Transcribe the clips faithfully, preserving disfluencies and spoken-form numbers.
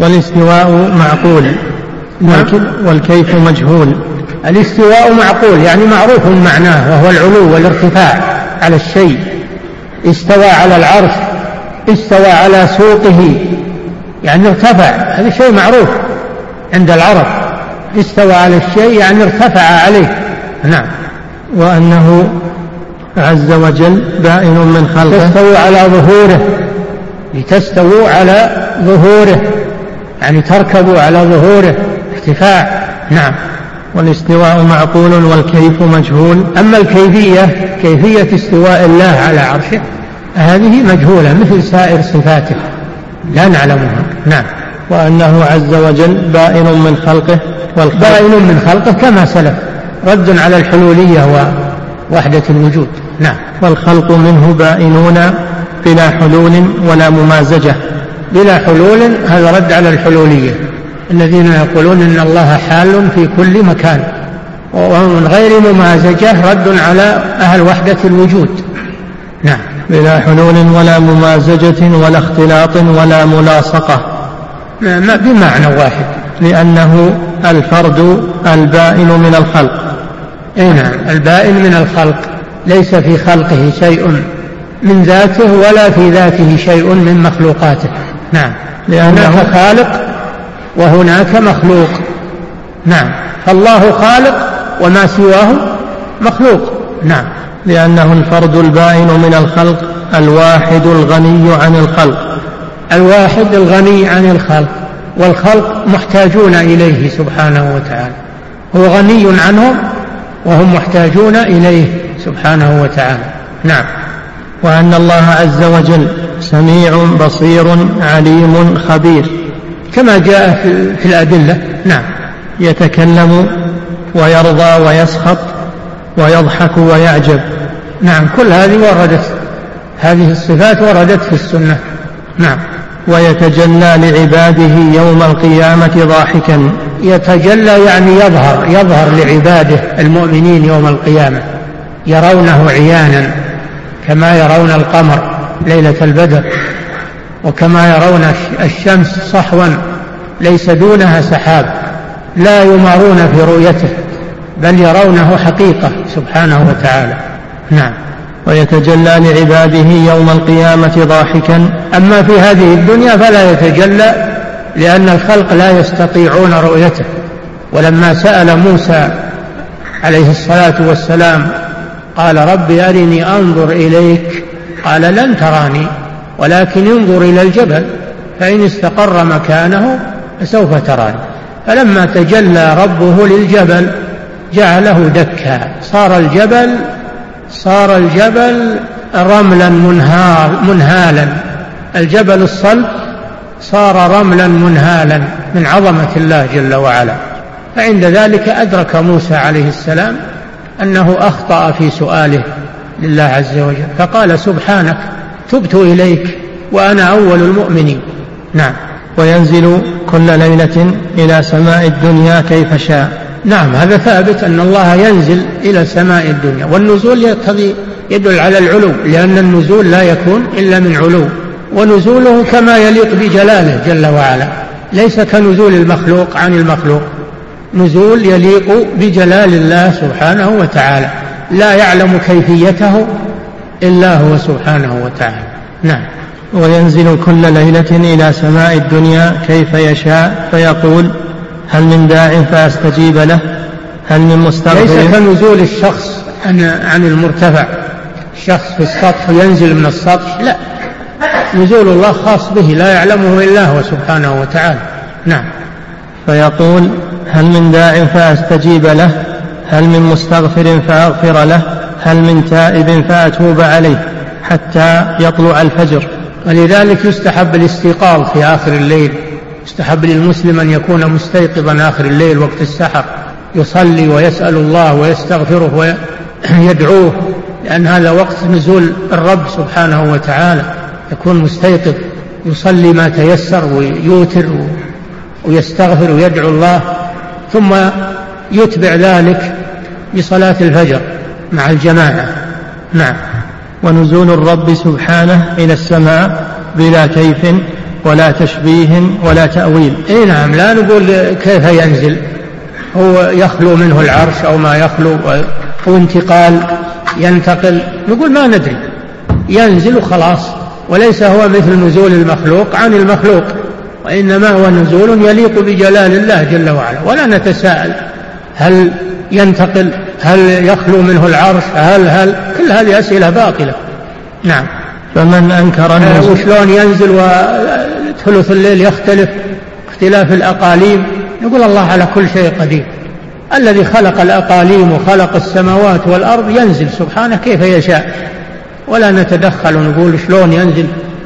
والاستواء معقول والكيف مجهول. الاستواء معقول يعني معروف معناه، وهو العلو والارتفاع على الشيء. استوى على العرش، استوى على سوقه، يعني ارتفع، هذا شيء معروف عند العرب. استوى على الشيء يعني ارتفع عليه. نعم. وأنه عز وجل بائن من خلقه. تستووا على ظهوره، لتستووا على ظهوره يعني تركبوا على ظهوره، ارتفاع. نعم. والاستواء معقول والكيف مجهول. أما الكيفية، كيفية استواء الله على عرشه، هذه مجهولة مثل سائر صفاته لا نعلمها. نعم. وأنه عز وجل بائن من خلقه. بائن من خلقه كما سلف، رد على الحلولية ووحدة الوجود. نعم. والخلق منه بائنون بلا حلول ولا ممازجة. بلا حلول هذا رد على الحلولية الذين يقولون إن الله حال في كل مكان، ومن غير ممازجة رد على أهل وحدة الوجود. نعم. بلا حلول ولا ممازجة ولا اختلاط ولا ملاصقة، ما بمعنى واحد، لأنه الفرد البائن من الخلق. أي نعم، البائن من الخلق، ليس في خلقه شيء من ذاته ولا في ذاته شيء من مخلوقاته. نعم. لأنه خالق وهناك مخلوق. نعم. فالله خالق وما سواه مخلوق. نعم. لأنه الفرد البائن من الخلق الواحد الغني عن الخلق. الواحد الغني عن الخلق، والخلق محتاجون إليه سبحانه وتعالى، هو غني عنهم وهم محتاجون إليه سبحانه وتعالى. نعم. وأن الله عز وجل سميع بصير عليم خبير كما جاء في الأدلة. نعم. يتكلم ويرضى ويسخط ويضحك ويعجب. نعم. كل هذه وردت، هذه الصفات وردت في السنة. نعم. ويتجلى لعباده يوم القيامة ضاحكا. يتجلى يعني يظهر، يظهر لعباده المؤمنين يوم القيامة، يرونه عيانا كما يرون القمر ليلة البدر، وكما يرون الشمس صحوا ليس دونها سحاب، لا يمارون في رؤيته بل يرونه حقيقة سبحانه وتعالى. نعم. ويتجلى لعباده يوم القيامة ضاحكا. أما في هذه الدنيا فلا يتجلى، لأن الخلق لا يستطيعون رؤيته. ولما سأل موسى عليه الصلاة والسلام قال رب أرني أنظر إليك، قال لن تراني ولكن انظر إلى الجبل فإن استقر مكانه فسوف تراني. فلما تجلى ربه للجبل جعله دكا، صار الجبل صار الجبل رملا منهالا، الجبل الصلب صار رملا منهالا من عظمة الله جل وعلا. فعند ذلك أدرك موسى عليه السلام أنه أخطأ في سؤاله لله عز وجل، فقال سبحانك تبت إليك وأنا أول المؤمنين. نعم. وينزل كل ليلة إلى سماء الدنيا كيف شاء. نعم. هذا ثابت أن الله ينزل إلى سماء الدنيا، والنزول يقتضي يدل على العلو، لأن النزول لا يكون إلا من علو، ونزوله كما يليق بجلاله جل وعلا، ليس كنزول المخلوق عن المخلوق، نزول يليق بجلال الله سبحانه وتعالى، لا يعلم كيفيته إلا هو سبحانه وتعالى. نعم. وينزل كل ليلة إلى سماء الدنيا كيف يشاء فيقول هل من داع فأستجيب له، هل من مستغفر. ليس كنزول الشخص عن المرتفع، الشخص في السطح ينزل من السطح، لا، نزول الله خاص به لا يعلمه إلا هو سبحانه وتعالى. نعم. فيقول هل من داع فأستجيب له، هل من مستغفر فأغفر له، هل من تائب فأتوب عليه، حتى يطلع الفجر. ولذلك يستحب الاستيقاظ في آخر الليل، يستحب للمسلم أن يكون مستيقظا آخر الليل وقت السحر، يصلي ويسأل الله ويستغفره ويدعوه، لأن هذا وقت نزول الرب سبحانه وتعالى، يكون مستيقظ يصلي ما تيسر ويوتر ويستغفر ويدعو الله، ثم يتبع ذلك بصلاة الفجر مع الجماعة. نعم. ونزول الرب سبحانه إلى السماء بلا كيف ولا تشبيه ولا تأويل. إيه نعم، لا نقول كيف ينزل، هو يخلو منه العرش أو ما يخلو، أو انتقال ينتقل، نقول ما ندري، ينزل وخلاص، وليس هو مثل نزول المخلوق عن المخلوق، وإنما هو نزول يليق بجلال الله جل وعلا. ولا نتساءل هل ينتقل، هل يخلو منه العرش، هل هل كل هذه أسئلة باطلة. نعم. فمن أنكر النزول وشلون ينزل وثلث الليل يختلف اختلاف الأقاليم، نقول الله على كل شيء قدير، الذي خلق الأقاليم وخلق السماوات والأرض ينزل سبحانه كيف يشاء، ولا نتدخل ونقول شلون ينزل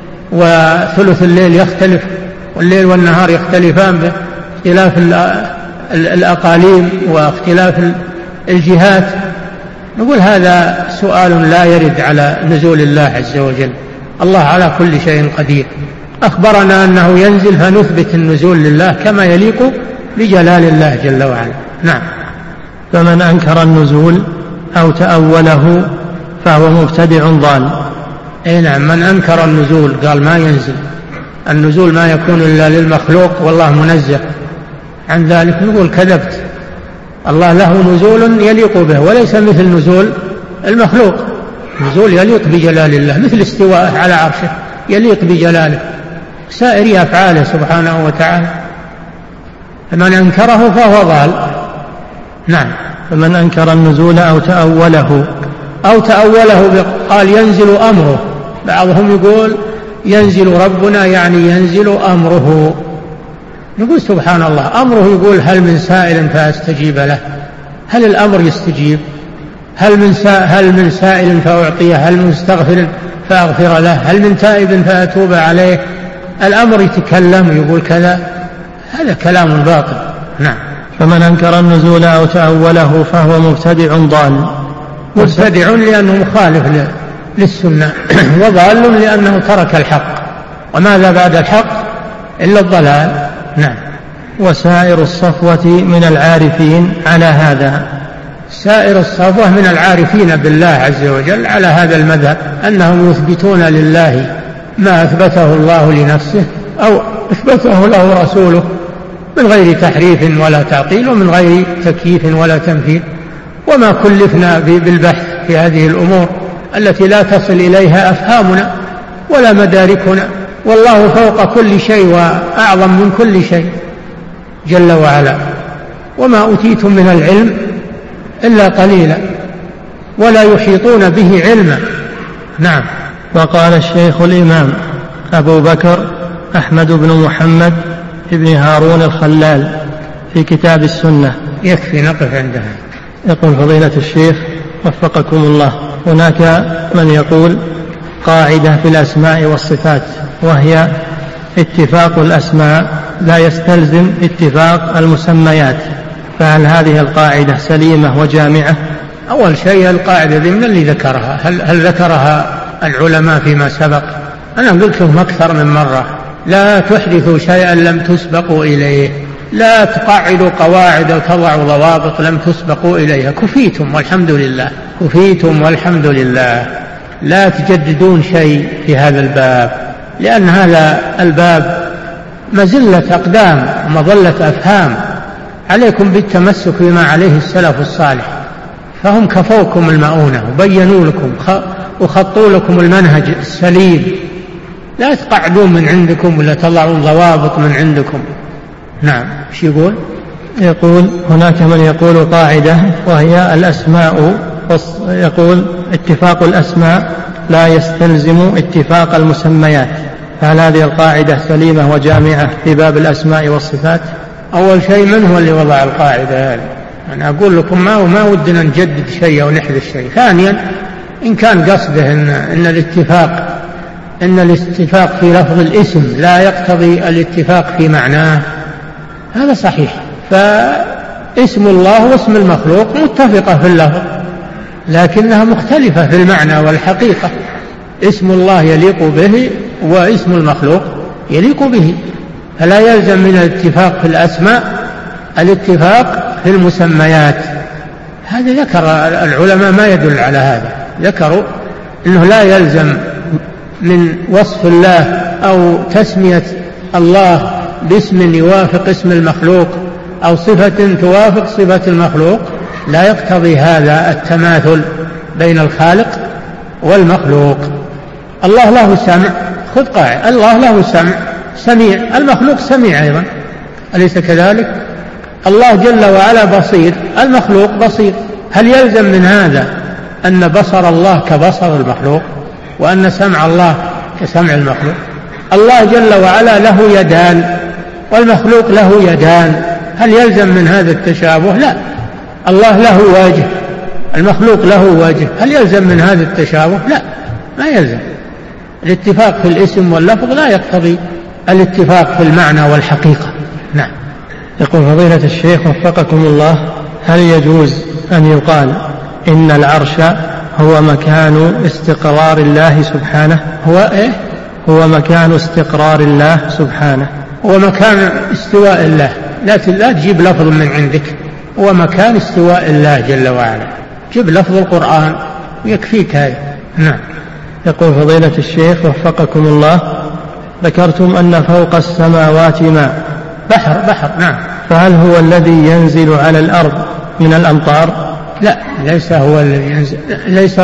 وثلث الليل يختلف والليل والنهار يختلفان باختلاف الأقاليم واختلاف الجهات. نقول هذا سؤال لا يرد على نزول الله عز وجل، الله على كل شيء قدير، أخبرنا أنه ينزل فنثبت النزول لله كما يليق بجلال الله جل وعلا. نعم. فمن أنكر النزول أو تأوله فهو مبتدع ضال. أي نعم، من أنكر النزول قال ما ينزل، النزول ما يكون إلا للمخلوق والله منزه عن ذلك، نقول كذبت، الله له نزول يليق به وليس مثل نزول المخلوق، نزول يليق بجلال الله مثل استواءه على عرشه يليق بجلاله، سائر أفعاله سبحانه وتعالى. فمن أنكره فهو ضال. نعم. فمن أنكر النزول أو تأوله أو تأوله قال ينزل أمره، بعضهم يقول ينزل ربنا يعني ينزل أمره، نقول سبحان الله، أمره يقول هل من سائل فأستجيب له، هل الأمر يستجيب؟ هل من سائل, هل من سائل فأعطيه؟ هل من مستغفر فأغفر له؟ هل من تائب فأتوب عليه؟ الأمر يتكلم يقول كذا، هذا كلام باطل. نعم. فمن أنكر النزول أو تأوله فهو مبتدع ضال. مبتدع لأنه مخالف للسنة وضال لأنه ترك الحق، وماذا بعد الحق إلا الضلال. نعم. وسائر الصفوة من العارفين على هذا، سائر الصفوة من العارفين بالله عز وجل على هذا المذهب، أنهم يثبتون لله ما أثبته الله لنفسه أو أثبته له رسوله من غير تحريف ولا تعطيل ومن غير تكييف ولا تمثيل. وما كلفنا بالبحث في هذه الأمور التي لا تصل إليها أفهامنا ولا مداركنا، والله فوق كل شيء وأعظم من كل شيء جل وعلا. وما أوتيتم من العلم إلا قليلا ولا يحيطون به علما. نعم. وقال الشيخ الإمام أبو بكر أحمد بن محمد بن هارون الخلال في كتاب السنة. يكفي نقف عندها. يقول فضيلة الشيخ وفقكم الله، هناك من يقول قاعدة في الأسماء والصفات، وهي اتفاق الأسماء لا يستلزم اتفاق المسميات، فهل هذه القاعدة سليمة وجامعة؟ أول شيء القاعدة ذي من اللي ذكرها؟ هل, هل ذكرها العلماء فيما سبق؟ أنا قلت لهم أكثر من مرة لا تحدثوا شيئا لم تسبقوا إليه، لا تقعدوا قواعد وتضعوا ضوابط لم تسبقوا إليها، كفيتم والحمد لله، كفيتم والحمد لله، لا تجددون شيء في هذا الباب، لأن هذا الباب مزلة أقدام ومظلة أفهام، عليكم بالتمسك بما عليه السلف الصالح، فهم كفوكم المؤونة وبينوا لكم وخطوا لكم المنهج السليم، لا تقعدون من عندكم ولا تضعون ضوابط من عندكم. نعم. ايش يقول؟ يقول هناك من يقول قاعدة وهي الأسماء، يقول اتفاق الأسماء لا يستلزم اتفاق المسميات، فهل هذه القاعدة سليمة وجامعة في باب الأسماء والصفات؟ أول شيء من هو اللي وضع القاعدة هذه؟ أنا أقول لكم ما وما ودنا نجدد شيء أو نحدث شيء. ثانيا إن كان قصده إن, إن الاتفاق إن الاتفاق في لفظ الاسم لا يقتضي الاتفاق في معناه، هذا صحيح، فاسم الله واسم المخلوق متفقة في اللفظ لكنها مختلفة في المعنى والحقيقة، اسم الله يليق به واسم المخلوق يليق به، فلا يلزم من الاتفاق في الأسماء الاتفاق في المسميات. هذا ذكر العلماء ما يدل على هذا، ذكروا أنه لا يلزم من وصف الله أو تسمية الله باسم يوافق اسم المخلوق أو صفة توافق صفة المخلوق لا يقتضي هذا التماثل بين الخالق والمخلوق. الله له سمع، خذ قاعدة، الله له سمع سميع، المخلوق سميع أيضا، أليس كذلك؟ الله جل وعلا بصير، المخلوق بصير. هل يلزم من هذا أن بصر الله كبصر المخلوق وأن سمع الله كسمع المخلوق؟ الله جل وعلا له يدان والمخلوق له يدان، هل يلزم من هذا التشابه؟ لا. الله له وجه، المخلوق له وجه، هل يلزم من هذا التشابه؟ لا، ما يلزم. الاتفاق في الاسم واللفظ لا يقتضي الاتفاق في المعنى والحقيقة. نعم. يقول فضيلة الشيخ وفقكم الله: هل يجوز أن يقال إن العرش هو مكان استقرار الله سبحانه؟ هو إيه؟ هو مكان استقرار الله سبحانه. هو مكان استواء الله، لا لا تجيب لفظ من عندك، هو مكان استواء الله جل وعلا، جيب لفظ القرآن يكفيك هذا. نعم. يقول فضيلة الشيخ وفقكم الله: ذكرتم أن فوق السماوات ماء، بحر بحر نعم، فهل هو الذي ينزل على الأرض من الأمطار؟ لا، ليس هو الذي ينزل، ليس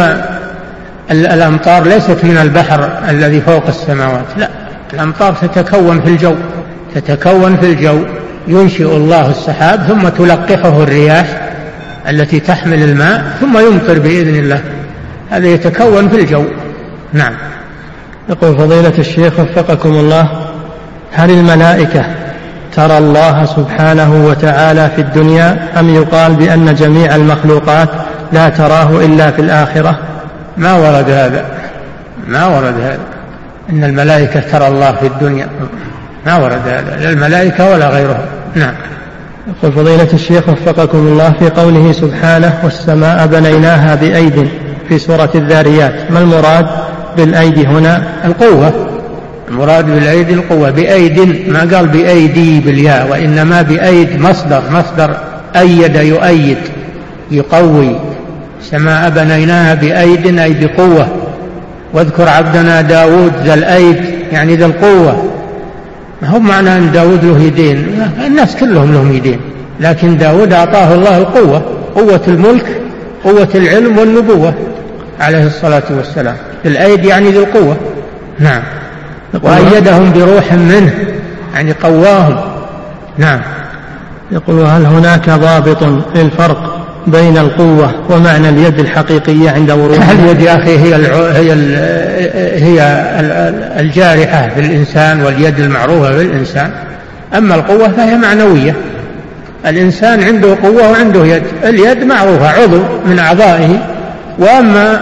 الأمطار ليست من البحر الذي فوق السماوات، لا، الأمطار تتكون في الجو، تتكون في الجو، ينشئ الله السحاب ثم تلقحه الرياح التي تحمل الماء ثم يمطر بإذن الله، هذا يتكون في الجو. نعم. يقول فضيلة الشيخ وفقكم الله: هل الملائكة ترى الله سبحانه وتعالى في الدنيا أم يقال بأن جميع المخلوقات لا تراه إلا في الآخرة؟ ما ورد هذا، ما ورد هذا إن الملائكة ترى الله في الدنيا، ما ورد هذا، لا الملائكة ولا غيرهم. نعم. يقول فضيلة الشيخ وفقكم الله: في قوله سبحانه والسماء بنيناها بأيد في سورة الذاريات، ما المراد بالأيدي هنا؟ القوة، المراد بالأيدي القوة، بأيد، ما قال بأيدي بالياء، وإنما بأيد مصدر، مصدر أيد يؤيد يقوي. السماء بنيناها بأيد أي بقوة، واذكر عبدنا داود ذا الأيد يعني ذا القوة. ما هو معنى أن داود له يدين، الناس كلهم لهم يدين، لكن داود أعطاه الله القوة، قوة الملك، قوة العلم والنبوة عليه الصلاة والسلام. الأيد يعني ذي القوة. نعم. وأيدهم بروح منه يعني قواهم. نعم. يقول: هل هناك ضابط للفرق بين القوة ومعنى اليد الحقيقية عند ورود؟ اليد يا أخي هي هي هي الجارحة في الإنسان، واليد المعروفة في الإنسان، أما القوة فهي معنوية، الإنسان عنده قوة وعنده يد، اليد معروفة عضو من أعضائه، وأما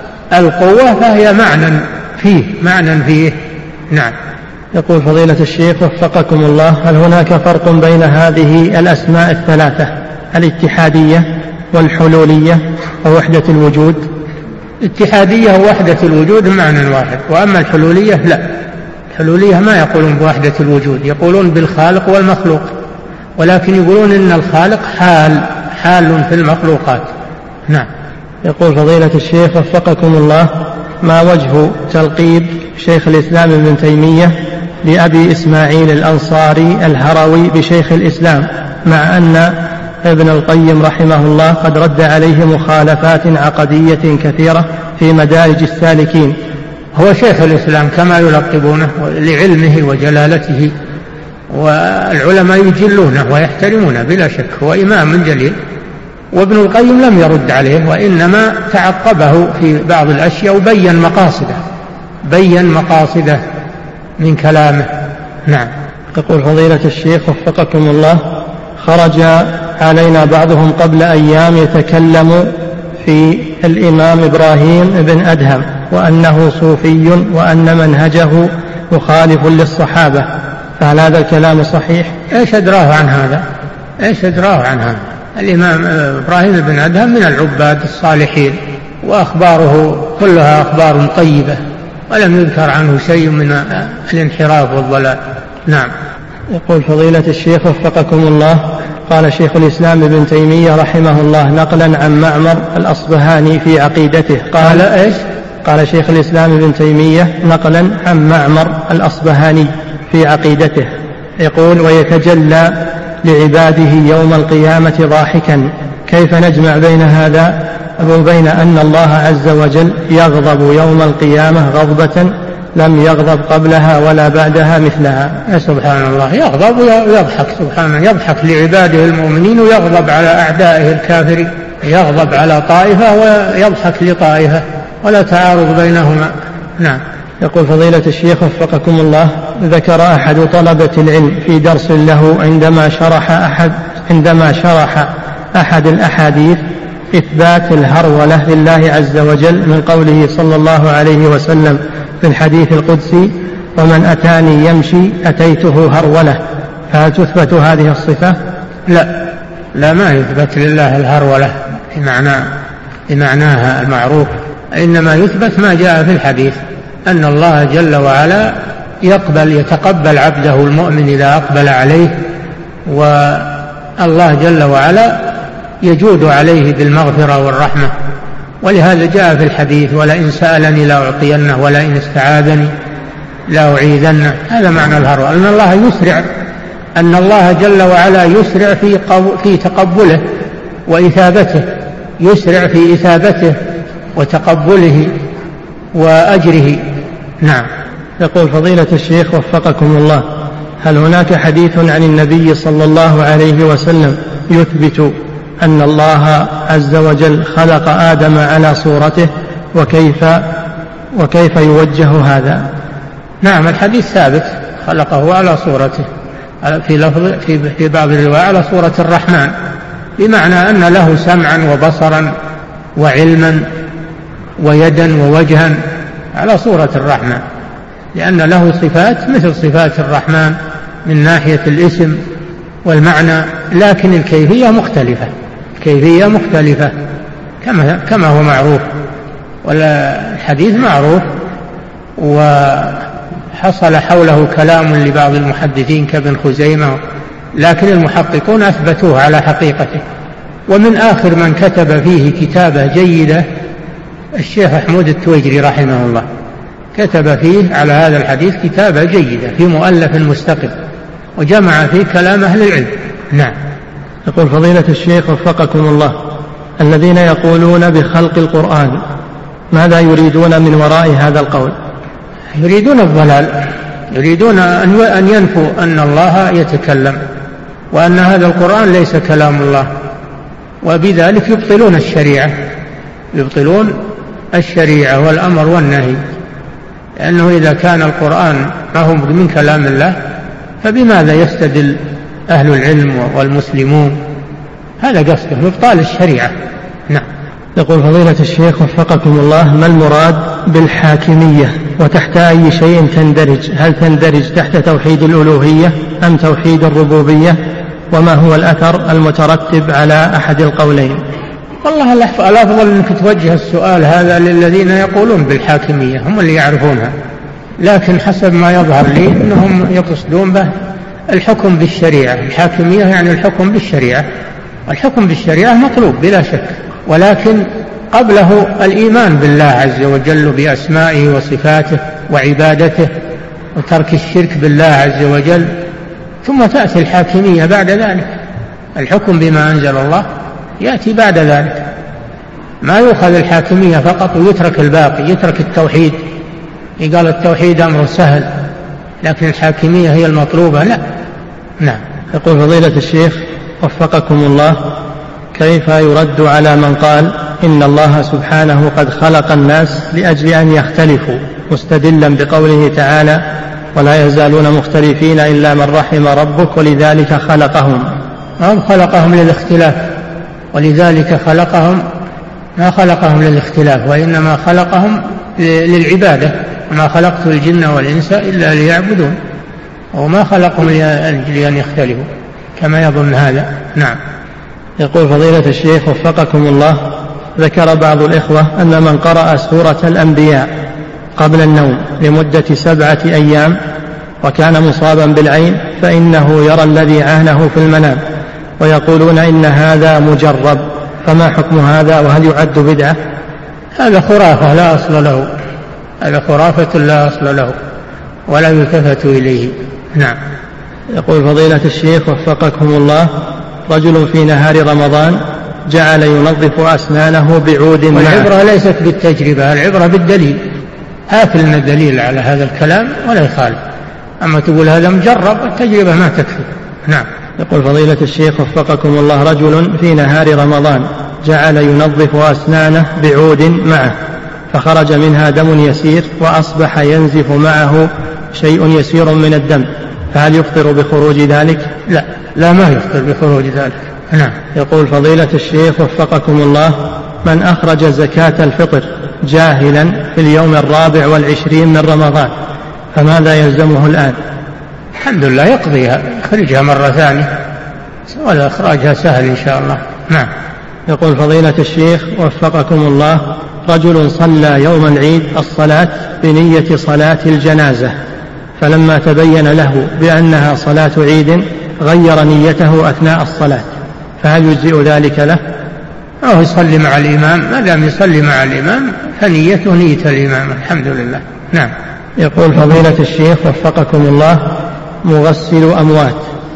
القوة فهي معنى فيه، معنى فيه. نعم. يقول فضيلة الشيخ وفقكم الله: هل هناك فرق بين هذه الأسماء الثلاثة، الاتحادية والحلولية ووحدة الوجود؟ الاتحادية ووحدة الوجود معنى واحد، وأما الحلولية لا، الحلولية ما يقولون بوحدة الوجود، يقولون بالخالق والمخلوق، ولكن يقولون إن الخالق حال حال في المخلوقات. نعم. يقول فضيلة الشيخ وفقكم الله: ما وجه تلقيب شيخ الإسلام ابن تيمية لأبي إسماعيل الأنصاري الهروي بشيخ الإسلام، مع أن ابن القيم رحمه الله قد رد عليه مخالفات عقدية كثيرة في مدارج السالكين؟ هو شيخ الإسلام كما يلقبونه لعلمه وجلالته، والعلماء يجلونه ويحترمونه بلا شك، هو إمام جليل، وابن القيم لم يرد عليه، وإنما تعقبه في بعض الأشياء وبين مقاصده، بين مقاصده من كلامه. نعم. يقول فضيلة الشيخ وفقكم الله: خرج علينا بعضهم قبل أيام يتكلم في الإمام إبراهيم بن أدهم وأنه صوفي وأن منهجه مخالف للصحابة، فهل هذا الكلام صحيح؟ إيش أدراه عن هذا؟ إيش أدراه عن هذا؟ الإمام إبراهيم بن أدهم من العباد الصالحين، وأخباره كلها أخبار طيبة، ولم يذكر عنه شيء من الانحراف والضلال. نعم. يقول فضيلة الشيخ وفقكم الله: قال شيخ الإسلام ابن تيمية رحمه الله نقلا عن معمر الأصبهاني في عقيدته، قال إيش؟ قال شيخ الإسلام ابن تيمية نقلا عن معمر الأصبهاني في عقيدته. يقول: ويتجلى لعباده يوم القيامة ضاحكا. كيف نجمع بين هذا وبين أن الله عز وجل يغضب يوم القيامة غضبة لم يغضب قبلها ولا بعدها مثلها؟ سبحان الله، يغضب ويضحك سبحانه، يضحك لعباده المؤمنين ويغضب على أعدائه الكافرين، يغضب على طائفة ويضحك لطائفة، ولا تعارض بينهما. نعم. يقول: فضيلة الشيخ وفقكم الله، ذكر أحد طلبة العلم في درس له عندما شرح أحد عندما شرح أحد الأحاديث إثبات الهرولة لله عز وجل من قوله صلى الله عليه وسلم في الحديث القدسي: ومن أتاني يمشي أتيته هرولة. فهل تثبت هذه الصفة؟ لا، لا ما يثبت لله الهرولة بمعنى بمعناها المعروف، إنما يثبت ما جاء في الحديث أن الله جل وعلا يقبل يتقبل عبده المؤمن إذا أقبل عليه، والله جل وعلا يجود عليه بالمغفرة والرحمة. ولهذا جاء في الحديث: ولئن سألني لأعطينه ولئن استعاذني لأعيذنه. هذا معنى الهرولة، أن الله يسرع أن الله جل وعلا يسرع في في تقبله وإثابته، يسرع في إثابته وتقبله وأجره. نعم. يقول: فضيلة الشيخ وفقكم الله، هل هناك حديث عن النبي صلى الله عليه وسلم يثبت أن الله عز وجل خلق آدم على صورته، وكيف وكيف يوجه هذا؟ نعم، الحديث ثابت، خلقه على صورته، في لفظ في في بعض الروايات على صورة الرحمن، بمعنى أن له سمعا وبصرا وعلما ويدا ووجها على صورة الرحمن، لأن له صفات مثل صفات الرحمن من ناحية الاسم والمعنى، لكن الكيفية مختلفة، الكيفية مختلفة كما كما هو معروف، والحديث معروف وحصل حوله كلام لبعض المحدثين كابن خزيمة، لكن المحققون أثبتوه على حقيقته. ومن آخر من كتب فيه كتابة جيدة الشيخ أحمد التويجري رحمه الله، كتب فيه على هذا الحديث كتابة جيدة في مؤلف مستقل، وجمع فيه كلام أهل العلم. نعم. يقول: فضيلة الشيخ وفقكم الله، الذين يقولون بخلق القرآن ماذا يريدون من وراء هذا القول؟ يريدون الضلال، يريدون أن ينفوا أن الله يتكلم، وأن هذا القرآن ليس كلام الله، وبذلك يبطلون الشريعة، يبطلون الشريعة والأمر والنهي، لأنه إذا كان القرآن ما هو من كلام الله فبماذا يستدل أهل العلم والمسلمون؟ هذا قصده إبطال الشريعة. نعم. يقول: فضيلة الشيخ وفقكم الله، ما المراد بالحاكمية وتحت أي شيء تندرج؟ هل تندرج تحت توحيد الألوهية أم توحيد الربوبية؟ وما هو الأثر المترتب على أحد القولين؟ والله الأفضل أنك توجه السؤال هذا للذين يقولون بالحاكمية، هم اللي يعرفونها، لكن حسب ما يظهر لي أنهم يقصدون به الحكم بالشريعة. الحاكمية يعني الحكم بالشريعة، الحكم بالشريعة مطلوب بلا شك، ولكن قبله الإيمان بالله عز وجل بأسمائه وصفاته وعبادته وترك الشرك بالله عز وجل، ثم تأتي الحاكمية بعد ذلك. الحكم بما أنزل الله يأتي بعد ذلك، ما يؤخذ الحاكمية فقط ويترك الباقي، يترك التوحيد، يقال التوحيد أمر سهل، لكن الحاكمية هي المطلوبة لا. نعم. يقول: فضيلة الشيخ وفقكم الله، كيف يرد على من قال إن الله سبحانه قد خلق الناس لأجل أن يختلفوا، مستدلا بقوله تعالى: ولا يزالون مختلفين إلا من رحم ربك ولذلك خلقهم؟ هم خلقهم للاختلاف، ولذلك خلقهم، ما خلقهم للاختلاف وإنما خلقهم للعبادة، وما خلقت الجن والإنس إلا ليعبدون، وما خلقهم لأن يختلفوا كما يظن هذا. نعم. يقول: فضيلة الشيخ وفقكم الله، ذكر بعض الإخوة أن من قرأ سورة الأنبياء قبل النوم لمدة سبعة أيام وكان مصابا بالعين فإنه يرى الذي عانه في المنام، ويقولون إن هذا مجرب، فما حكم هذا وهل يعد بدعة؟ هذا خرافة لا أصل له، هذا خرافة لا أصل له، ولا يلتفت إليه. نعم. يقول فضيلة الشيخ وفقكم الله: رجل في نهار رمضان جعل ينظف أسنانه بعود معه. والعبرة ليست بالتجربة، العبرة بالدليل. هات لنا دليل على هذا الكلام ولا يخالف، أما تقول هذا مجرب، التجربة ما تكفي. نعم. يقول فضيلة الشيخ وفقكم الله: رجل في نهار رمضان جعل ينظف أسنانه بعود معه، فخرج منها دم يسير وأصبح ينزف معه شيء يسير من الدم، فهل يفطر بخروج ذلك؟ لا، لا ما يفطر بخروج ذلك. نعم. يقول فضيلة الشيخ وفقكم الله: من أخرج زكاة الفطر جاهلا في اليوم الرابع والعشرين من رمضان فماذا يلزمه الآن؟ الحمد لله يقضيها، يخرجها مرة ثانية، ولا إخراجها سهل إن شاء الله. نعم. يقول فضيلة الشيخ وفقكم الله: رجل صلى يوم العيد الصلاة بنية صلاة الجنازة، فلما تبين له بأنها صلاة عيد غير نيته أثناء الصلاة، فهل يجزئ ذلك له؟ أو يصلي مع الإمام، ما دام يصلي مع الإمام فنيته نية الإمام. الحمد لله. نعم. يقول فضيلة الشيخ وفقكم الله: مغسل أموات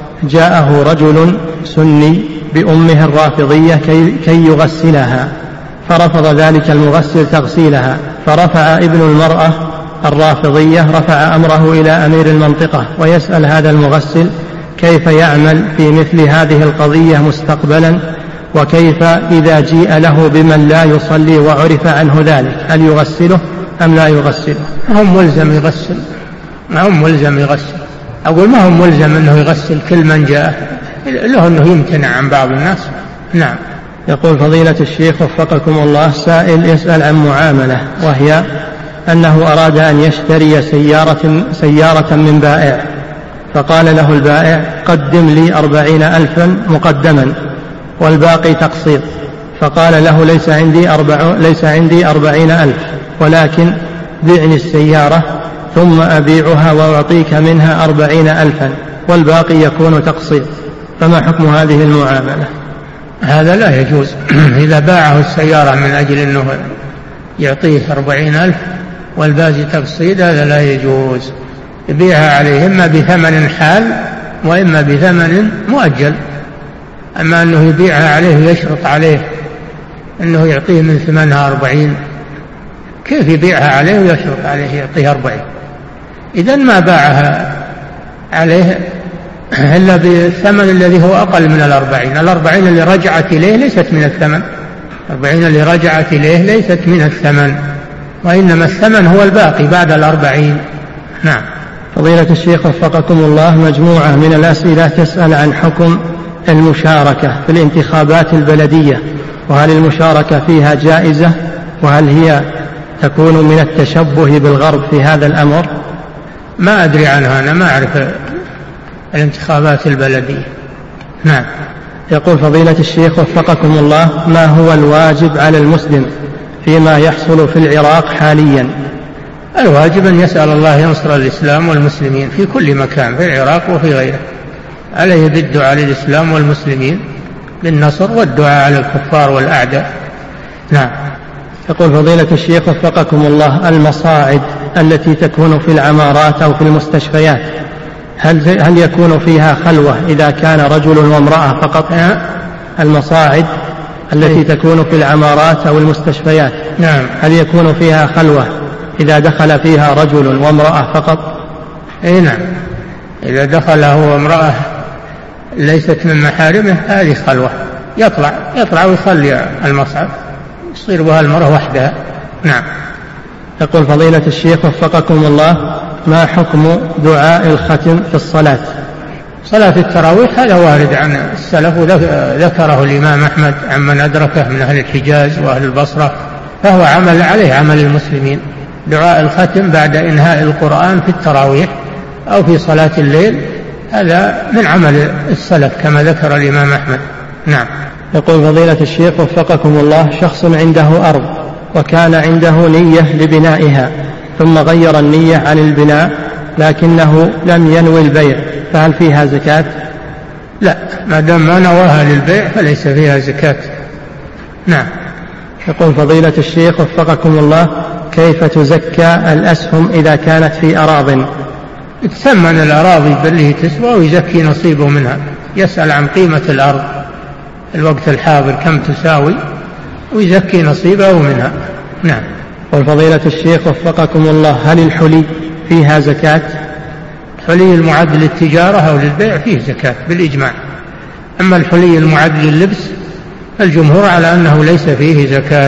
جاءه رجل سني بأمه الرافضية كي, كي يغسلها، فرفض ذلك المغسل تغسيلها، فرفع ابن المرأة الرافضية رفع أمره إلى أمير المنطقة ويسأل هذا المغسل كيف يعمل في مثل هذه القضية مستقبلا، وكيف إذا جيء له بمن لا يصلي وعرف عنه ذلك هل يغسله أم لا يغسله؟ هم ملزم يغسل، ما هم ملزم يغسل. أقول ما هم ملزم أنه يغسل كل من جاء، له أنه يمتنع عن بعض الناس. نعم. يقول فضيلة الشيخ وفقكم الله: سائل يسأل عن معاملة، وهي أنه أراد أن يشتري سيارة, سيارة من بائع، فقال له البائع: قدم لي أربعين ألفا مقدما والباقي تقسيط، فقال له: ليس عندي, أربع ليس عندي أربعين ألف، ولكن بعني السيارة ثم أبيعها وأعطيك منها أربعين ألفا والباقي يكون تقسيط، فما حكم هذه المعاملة؟ هذا لا يجوز. إذا باعه السيارة من أجل أنه يعطيه أربعين ألف والباقي تقسيط هذا لا يجوز، يبيعها عليه إما بثمن حال وإما بثمن مؤجل. أما أنه يبيعها عليه ويشرط عليه أنه يعطيه من ثمنها أربعين، كيف يبيعها عليه ويشرط عليه يعطيه أربعين؟ إذن ما باعها عليه إلا بالثمن الذي هو أقل من الأربعين. الأربعين اللي رجعت إليه ليست من الثمن، الأربعين اللي رجعت إليه ليست من الثمن، وإنما الثمن هو الباقي بعد الأربعين. نعم. فضيلة الشيخ وفقكم الله: مجموعة من الأسئلة تسأل عن حكم المشاركة في الانتخابات البلدية، وهل المشاركة فيها جائزة، وهل هي تكون من التشبه بالغرب في هذا الأمر؟ ما أدري عنها، أنا ما أعرف الانتخابات البلدية. نعم. يقول فضيلة الشيخ وفقكم الله: ما هو الواجب على المسلم فيما يحصل في العراق حاليا؟ الواجب أن يسأل الله ينصر الإسلام والمسلمين في كل مكان، في العراق وفي غيره، عليه بالدعاء للإسلام والمسلمين بالنصر والدعاء على الكفار والأعداء. نعم. يقول فضيلة الشيخ وفقكم الله: المصاعد التي تكون في العمارات أو في المستشفيات هل, هل يكون فيها خلوة إذا كان رجل وامرأة فقط؟ المصاعد التي تكون في العمارات أو المستشفيات نعم. هل يكون فيها خلوة إذا دخل فيها رجل وامرأة فقط؟ أي نعم، إذا دخل هو وامرأة ليست من محارمه هذه خلوة، يطلع يطلع ويصلي المصعد، يصير بها المرأة وحدها. نعم. يقول فضيلة الشيخ وفقكم الله: ما حكم دعاء الختم في الصلاة؟ صلاة التراويح هذا وارد عن السلف، وذكره الإمام أحمد عمن أدركه من أهل الحجاز وأهل البصرة، فهو عمل عليه عمل المسلمين. دعاء الختم بعد إنهاء القرآن في التراويح أو في صلاة الليل هذا من عمل السلف كما ذكر الإمام أحمد. نعم. يقول فضيلة الشيخ وفقكم الله: شخص عنده أرض وكان عنده نية لبنائها ثم غير النية عن البناء لكنه لم ينوي البيع، فهل فيها زكاة؟ لا، ما دام ما نواها للبيع فليس فيها زكاة. نعم. يقول فضيلة الشيخ وفقكم الله: كيف تزكى الأسهم إذا كانت في أراضٍ يتثمن الأراضي باللي تسوى ويزكي نصيبه منها، يسأل عن قيمة الأرض الوقت الحاضر كم تساوي ويزكي نصيبه منها. نعم. والفضيلة الشيخ وفقكم الله، هل الحلي فيها زكاة؟ الحلي المعد للتجارة أو للبيع فيه زكاة بالإجماع. أما الحلي المعد لللبس الجمهور على أنه ليس فيه زكاة،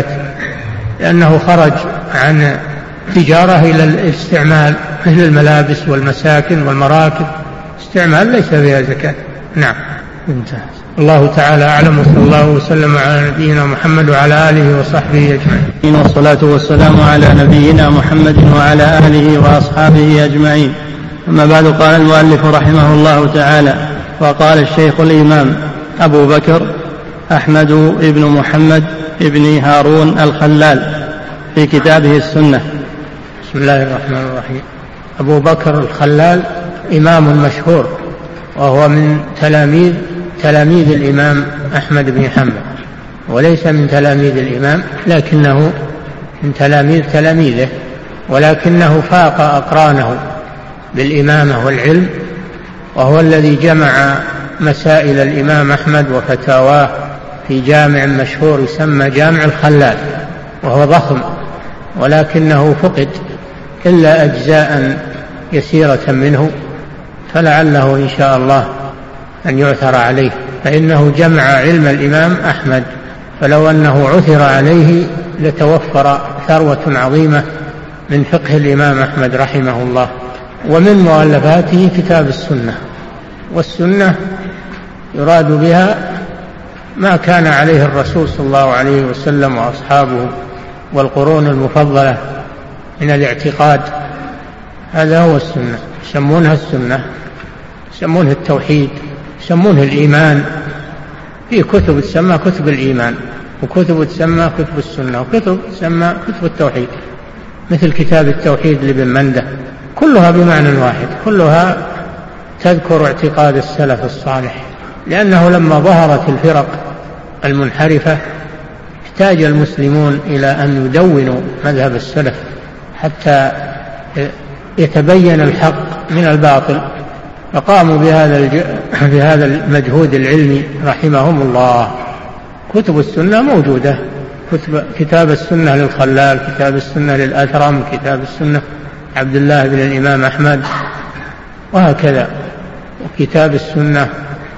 لأنه خرج عن تجارة إلى الاستعمال، مثل الملابس والمساكن والمراكب، استعمال ليس فيها زكاة. نعم. ممتاز. الله تعالى أعلم، وصلى الله وسلم على نبينا محمد وعلى آله وصحبه أجمعين. والصلاة والسلام على نبينا محمد وعلى آله وأصحابه أجمعين. أما بعد، قال المؤلف رحمه الله تعالى: وقال الشيخ الإمام أبو بكر أحمد بن محمد بن هارون الخلال في كتابه السنة. بسم الله الرحمن الرحيم. أبو بكر الخلال إمام مشهور، وهو من تلاميذ تلاميذ الإمام أحمد بن حنبل، وليس من تلاميذ الإمام لكنه من تلاميذ تلاميذه، ولكنه فاق أقرانه بالإمامة والعلم، وهو الذي جمع مسائل الإمام أحمد وفتاواه في جامع مشهور يسمى جامع الخلال، وهو ضخم، ولكنه فقد إلا أجزاء يسيرة منه، فلعله إن شاء الله أن يعثر عليه، فإنه جمع علم الإمام أحمد، فلو أنه عثر عليه لتوفر ثروة عظيمة من فقه الإمام أحمد رحمه الله. ومن مؤلفاته كتاب السنة، والسنة يراد بها ما كان عليه الرسول صلى الله عليه وسلم وأصحابه والقرون المفضلة من الاعتقاد، هذا هو السنة. يسمونها السنة، يسمونها التوحيد، يسمونها الإيمان. في كتب تسمى كتب الإيمان، وكتب تسمى كتب السنة، وكتب تسمى كتب التوحيد، مثل كتاب التوحيد لابن منده، كلها بمعنى واحد، كلها تذكر اعتقاد السلف الصالح، لأنه لما ظهرت الفرق المنحرفة احتاج المسلمون إلى أن يدونوا مذهب السلف حتى يتبين الحق من الباطل، فقاموا بهذا الج... بهذا المجهود العلمي رحمهم الله. كتب السنة موجودة، كتب... كتاب السنة للخلال، كتاب السنة للأثرم، كتاب السنة عبد الله بن الإمام أحمد، وهكذا، وكتاب السنة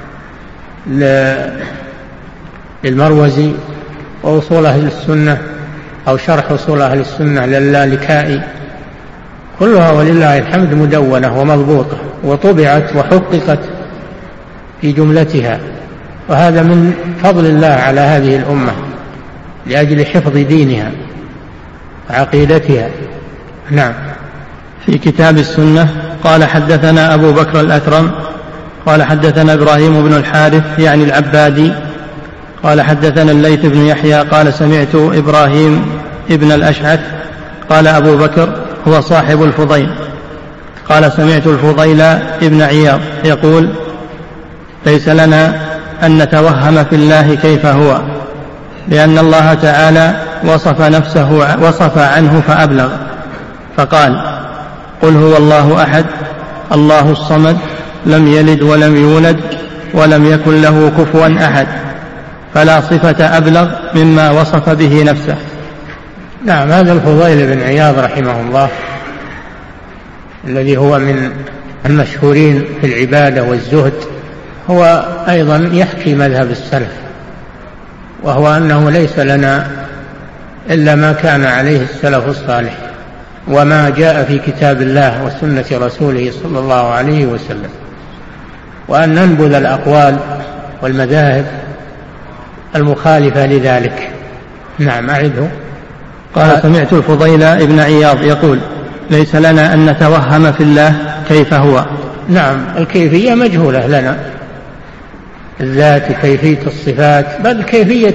للمروزي، وأصول أهل السنة أو شرح أصول أهل السنة للالكائي، كلها ولله الحمد مدونة ومضبوطة وطبعت وحققت في جملتها، وهذا من فضل الله على هذه الأمة لأجل حفظ دينها وعقيدتها. نعم. في كتاب السنة قال: حدثنا أبو بكر الأثرم قال حدثنا إبراهيم بن الحارث يعني العبادي قال حدثنا الليث بن يحيى قال سمعت إبراهيم ابن الأشعث قال أبو بكر هو صاحب الفضيل قال سمعت الفضيل ابن عياض يقول: ليس لنا أن نتوهم في الله كيف هو، لأن الله تعالى وصف نفسه وصف عنه فأبلغ، فقال: قل هو الله أحد الله الصمد لم يلد ولم يولد ولم يكن له كفوا أحد، فلا صفة أبلغ مما وصف به نفسه. نعم. هذا الفضيل بن عياض رحمه الله الذي هو من المشهورين في العبادة والزهد، هو أيضا يحكي مذهب السلف، وهو أنه ليس لنا إلا ما كان عليه السلف الصالح وما جاء في كتاب الله وسنة رسوله صلى الله عليه وسلم، وأن ننبذ الأقوال والمذاهب المخالفة لذلك. نعم. أعده. قال: سمعت الفضيل ابن عياض يقول: ليس لنا أن نتوهم في الله كيف هو. نعم. الكيفية مجهولة لنا، الذات، كيفية الصفات، بل كيفية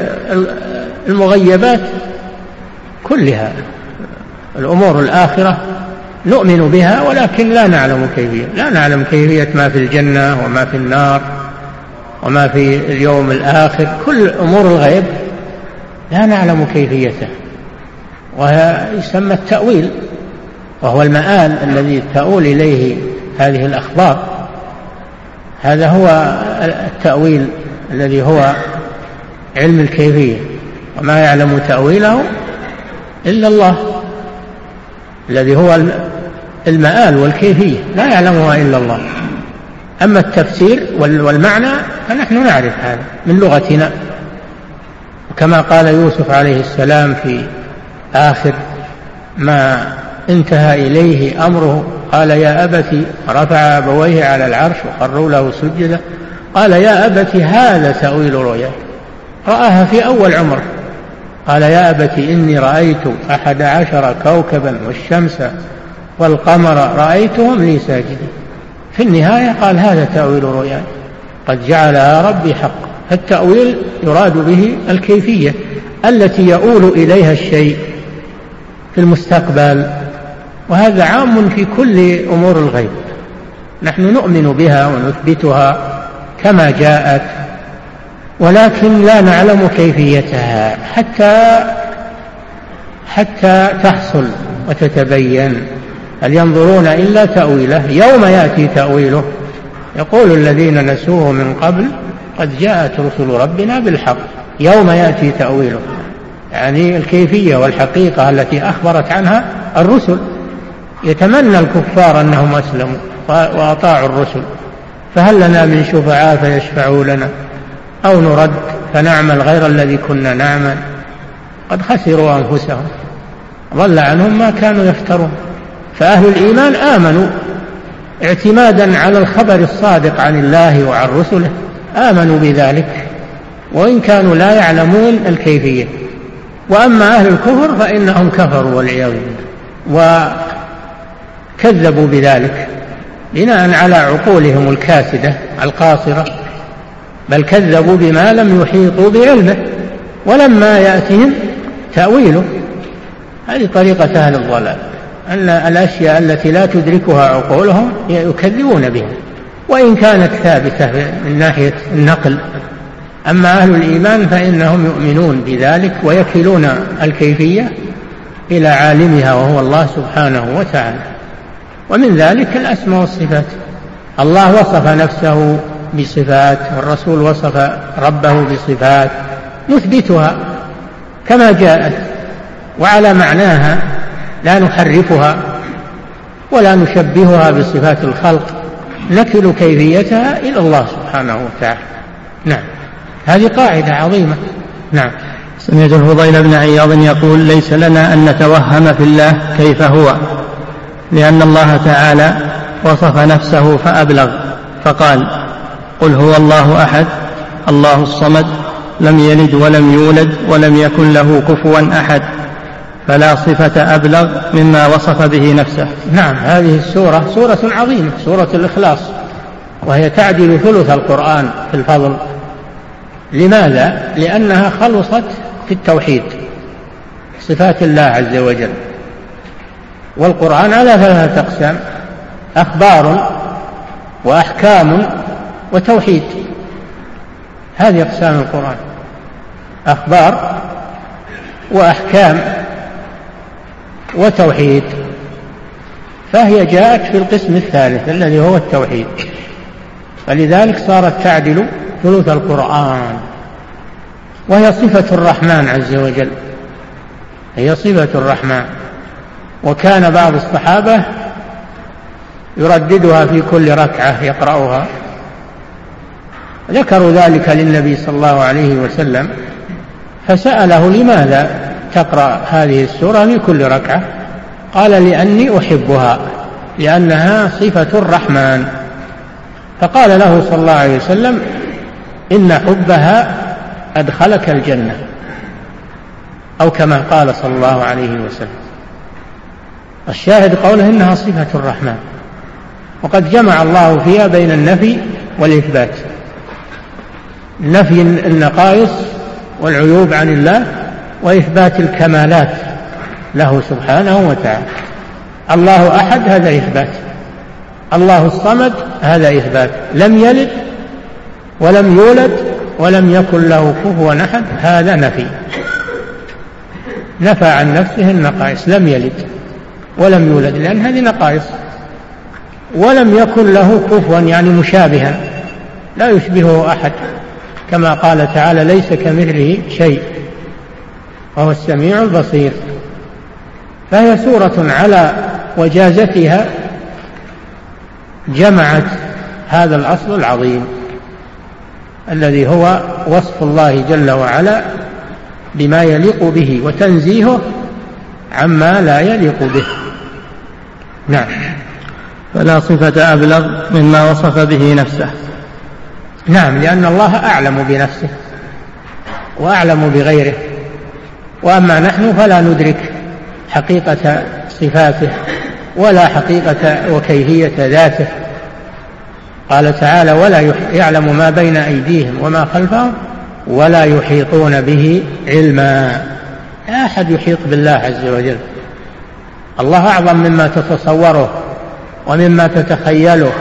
المغيبات كلها. الأمور الآخرة نؤمن بها ولكن لا نعلم كيفية، لا نعلم كيفية ما في الجنة وما في النار وما في اليوم الآخر، كل أمور الغيب لا نعلم كيفيته، وهي يسمى التأويل، وهو المآل الذي تؤول إليه هذه الأخبار. هذا هو التأويل الذي هو علم الكيفية، وما يعلم تأويله إلا الله، الذي هو المآل والكيفية لا يعلمها إلا الله. أما التفسير والمعنى فنحن نعرف هذا من لغتنا، وكما قال يوسف عليه السلام في آخر ما انتهى إليه أمره قال يا أبت، رفع أبويه على العرش وخروا له سجدا، قال يا أبت هذا تأويل رؤياي، رآها في أول عمره، قال يا أبت إني رأيت أحد عشر كوكبا والشمس والقمر رأيتهم لي ساجدين. في النهاية قال هذا تأويل رؤياي قد جعلها ربي حقا. فالتأويل يراد به الكيفية التي يؤول إليها الشيء في المستقبل، وهذا عام في كل أمور الغيب. نحن نؤمن بها ونثبتها كما جاءت، ولكن لا نعلم كيفيتها حتى حتى تحصل وتتبين. هل ينظرون إلا تأويله يوم يأتي تأويله يقول الذين نسوه من قبل قد جاءت رسل ربنا بالحق. يوم يأتي تأويله يعني الكيفية والحقيقة التي أخبرت عنها الرسل. يتمنى الكفار أنهم أسلموا وأطاعوا الرسل، فهل لنا من شفعاء فيشفعوا لنا أو نرد فنعمل غير الذي كنا نعمل. قد خسروا أنفسهم، ضل عنهم ما كانوا يفترون. فأهل الإيمان آمنوا اعتمادا على الخبر الصادق عن الله وعن رسله، آمنوا بذلك وإن كانوا لا يعلمون الكيفية. وأما أهل الكفر فإنهم كفروا والعياذ بالله وكذبوا بذلك بناء على عقولهم الكاسدة القاصرة، بل كذبوا بما لم يحيطوا بعلمه ولما يأتهم تأويله. هذه طريقة أهل الضلال، أن الأشياء التي لا تدركها عقولهم يكذبون بها وإن كانت ثابتة من ناحية النقل. أما أهل الإيمان فإنهم يؤمنون بذلك ويكلون الكيفية إلى عالمها وهو الله سبحانه وتعالى. ومن ذلك الأسماء والصفات، الله وصف نفسه بصفات والرسول وصف ربه بصفات نثبتها كما جاءت وعلى معناها، لا نحرفها ولا نشبهها بصفات الخلق، نكل كيفيتها إلى الله سبحانه وتعالى. نعم، هذه قاعدة عظيمة. نعم. سمعت الفضيل بن عياض يقول ليس لنا أن نتوهم في الله كيف هو، لأن الله تعالى وصف نفسه فأبلغ فقال قل هو الله أحد الله الصمد لم يلد ولم يولد ولم يكن له كفوا أحد، فلا صفة أبلغ مما وصف به نفسه. نعم، هذه السورة سورة عظيمة، سورة الإخلاص، وهي تعدل ثلث القرآن في الفضل. لماذا؟ لأنها خلصت في التوحيد صفات الله عز وجل. والقرآن على ثلاثة أقسام: أخبار وأحكام وتوحيد. هذه أقسام القرآن: أخبار وأحكام وتوحيد. فهي جاءت في القسم الثالث الذي هو التوحيد، فلذلك صارت تعدل ثلث القرآن. وهي صفة الرحمن عز وجل، هي صفة الرحمن. وكان بعض الصحابة يرددها في كل ركعة يقرأها، ذكروا ذلك للنبي صلى الله عليه وسلم فسأله لماذا تقرأ هذه السورة في كل ركعة؟ قال لأني أحبها لأنها صفة الرحمن. فقال له صلى الله عليه وسلم إن حبها أدخلك الجنة، أو كما قال صلى الله عليه وسلم. الشاهد قوله إنها صفة الرحمن، وقد جمع الله فيها بين النفي والإثبات: نفي النقائص والعيوب عن الله وإثبات الكمالات له سبحانه وتعالى. الله أحد هذا إثبات، الله الصمد هذا إثبات، لم يلد ولم يولد ولم يكن له كفوا أحد هذا نفي، نفى عن نفسه النقائص، لم يلد ولم يولد، لأن هذه نقائص. ولم يكن له كفوا يعني مشابها، لا يشبهه أحد، كما قال تعالى ليس كمثله شيء وهو السميع البصير. فهي سورة على وجازتها جمعت هذا الأصل العظيم الذي هو وصف الله جل وعلا بما يليق به وتنزيهه عما لا يليق به. نعم. فلا صفة أبلغ مما وصف به نفسه. نعم، لأن الله أعلم بنفسه وأعلم بغيره، وأما نحن فلا ندرك حقيقة صفاته ولا حقيقة وكيفية ذاته. قال تعالى ولا يعلم ما بين أيديهم وما خلفهم ولا يحيطون به علما. لا أحد يحيط بالله عز وجل. الله أعظم مما تتصوره ومما تتخيله،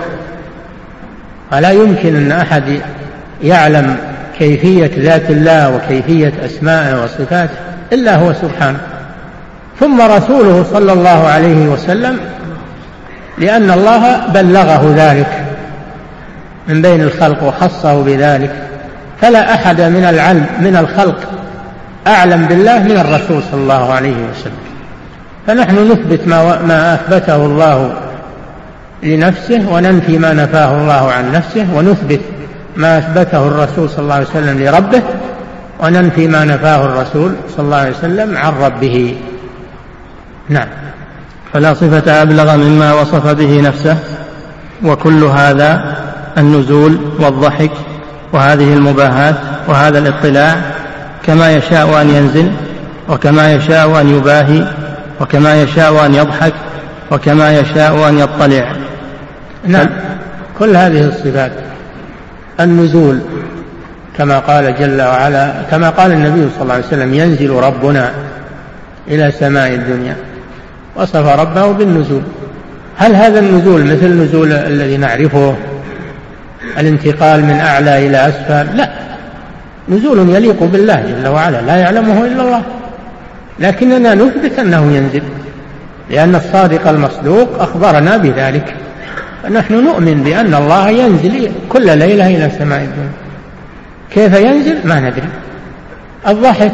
ولا يمكن أن أحد يعلم كيفية ذات الله وكيفية أسمائه وصفاته إلا هو سبحانه، ثم رسوله صلى الله عليه وسلم، لأن الله بلغه ذلك من بين الخلق وخصه بذلك، فلا أحد من العلم من الخلق أعلم بالله من الرسول صلى الله عليه وسلم. فنحن نثبت ما, ما أثبته الله لنفسه وننفي ما نفاه الله عن نفسه، ونثبت ما أثبته الرسول صلى الله عليه وسلم لربه وننفي ما نفاه الرسول صلى الله عليه وسلم عن ربه. نعم. فلا صفة أبلغ مما وصف به نفسه. وكل هذا النزول والضحك وهذه المباهات وهذا الاطلاع كما يشاء أن ينزل وكما يشاء أن يباهي وكما يشاء أن يضحك وكما يشاء أن يطلع. نعم، كل هذه الصفات. النزول كما قال جل وعلا، كما قال النبي صلى الله عليه وسلم ينزل ربنا إلى سماء الدنيا، وصف ربه بالنزول. هل هذا النزول مثل نزول الذي نعرفه الانتقال من أعلى إلى أسفل؟ لا، نزول يليق بالله جل وعلا لا يعلمه إلا الله، لكننا نثبت أنه ينزل لأن الصادق المصدوق أخبرنا بذلك، فنحن نؤمن بأن الله ينزل كل ليلة إلى سماء الدنيا. كيف ينزل ما ندري. الضحك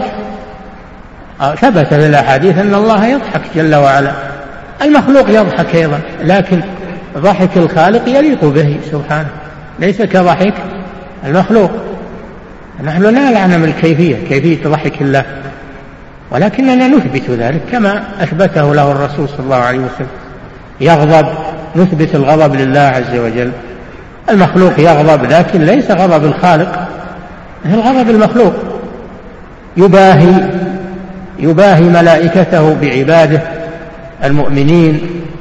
ثبت في الأحاديث أن الله يضحك جل وعلا، المخلوق يضحك أيضا، لكن ضحك الخالق يليق به سبحانه، ليس كضحك المخلوق. نحن لا نعلم الكيفية كيفية ضحك الله، ولكننا نثبت ذلك كما أثبته له الرسول صلى الله عليه وسلم. يغضب نثبت الغضب لله عز وجل. المخلوق يغضب لكن ليس غضب الخالق مثل غضب المخلوق. يباهي يباهي ملائكته بعباده المؤمنين،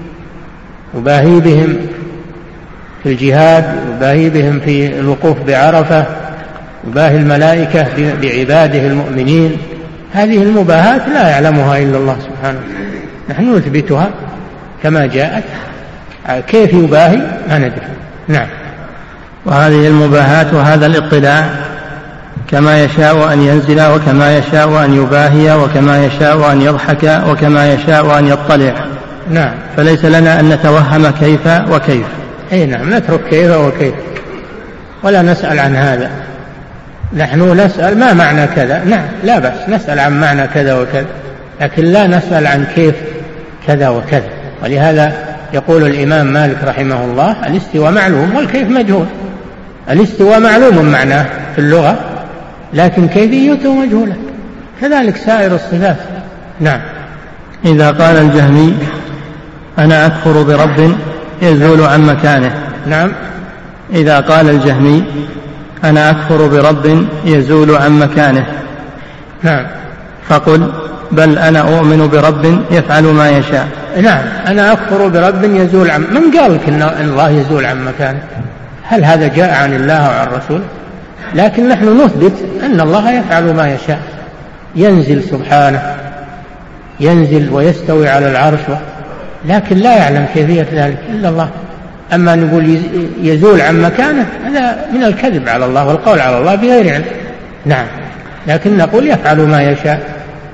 يباهي بهم في الجهاد، يباهي بهم في الوقوف بعرفة، يباهي الملائكة بعباده المؤمنين. هذه المباهات لا يعلمها إلا الله سبحانه، نحن نثبتها كما جاءت. كيف يباهي ما ندري. نعم. وهذه المباهات وهذا الاطلاع كما يشاء أن ينزل وكما يشاء أن يباهي وكما يشاء أن يضحك وكما يشاء أن يطلع. نعم. فليس لنا أن نتوهم كيف وكيف. أي نعم، نترك كيف وكيف ولا نسأل عن هذا. نحن نسأل ما معنى كذا، نعم لا بأس نسأل عن معنى كذا وكذا، لكن لا نسأل عن كيف كذا وكذا. ولهذا يقول الإمام مالك رحمه الله الاستواء معلوم والكيف مجهول. الاستواء معلوم معناه في اللغة، لكن كيفيته مجهولة، كذلك سائر الصفات. نعم. إذا قال الجهمي أنا أكفر برب يزول عن مكانه. نعم. إذا قال الجهمي أنا أكفر برب يزول عن مكانه. نعم. فقل بل أنا أؤمن برب يفعل ما يشاء. نعم، أنا أكفر برب يزول عن. من قال لك أن الله يزول عن مكانه؟ هل هذا جاء عن الله وعن الرسول؟ لكن نحن نثبت أن الله يفعل ما يشاء، ينزل سبحانه، ينزل ويستوي على العرش، لكن لا يعلم كيفية ذلك إلا الله. أما نقول يزول عن مكانه هذا من الكذب على الله والقول على الله بغير علم. نعم، لكن نقول يفعل ما يشاء،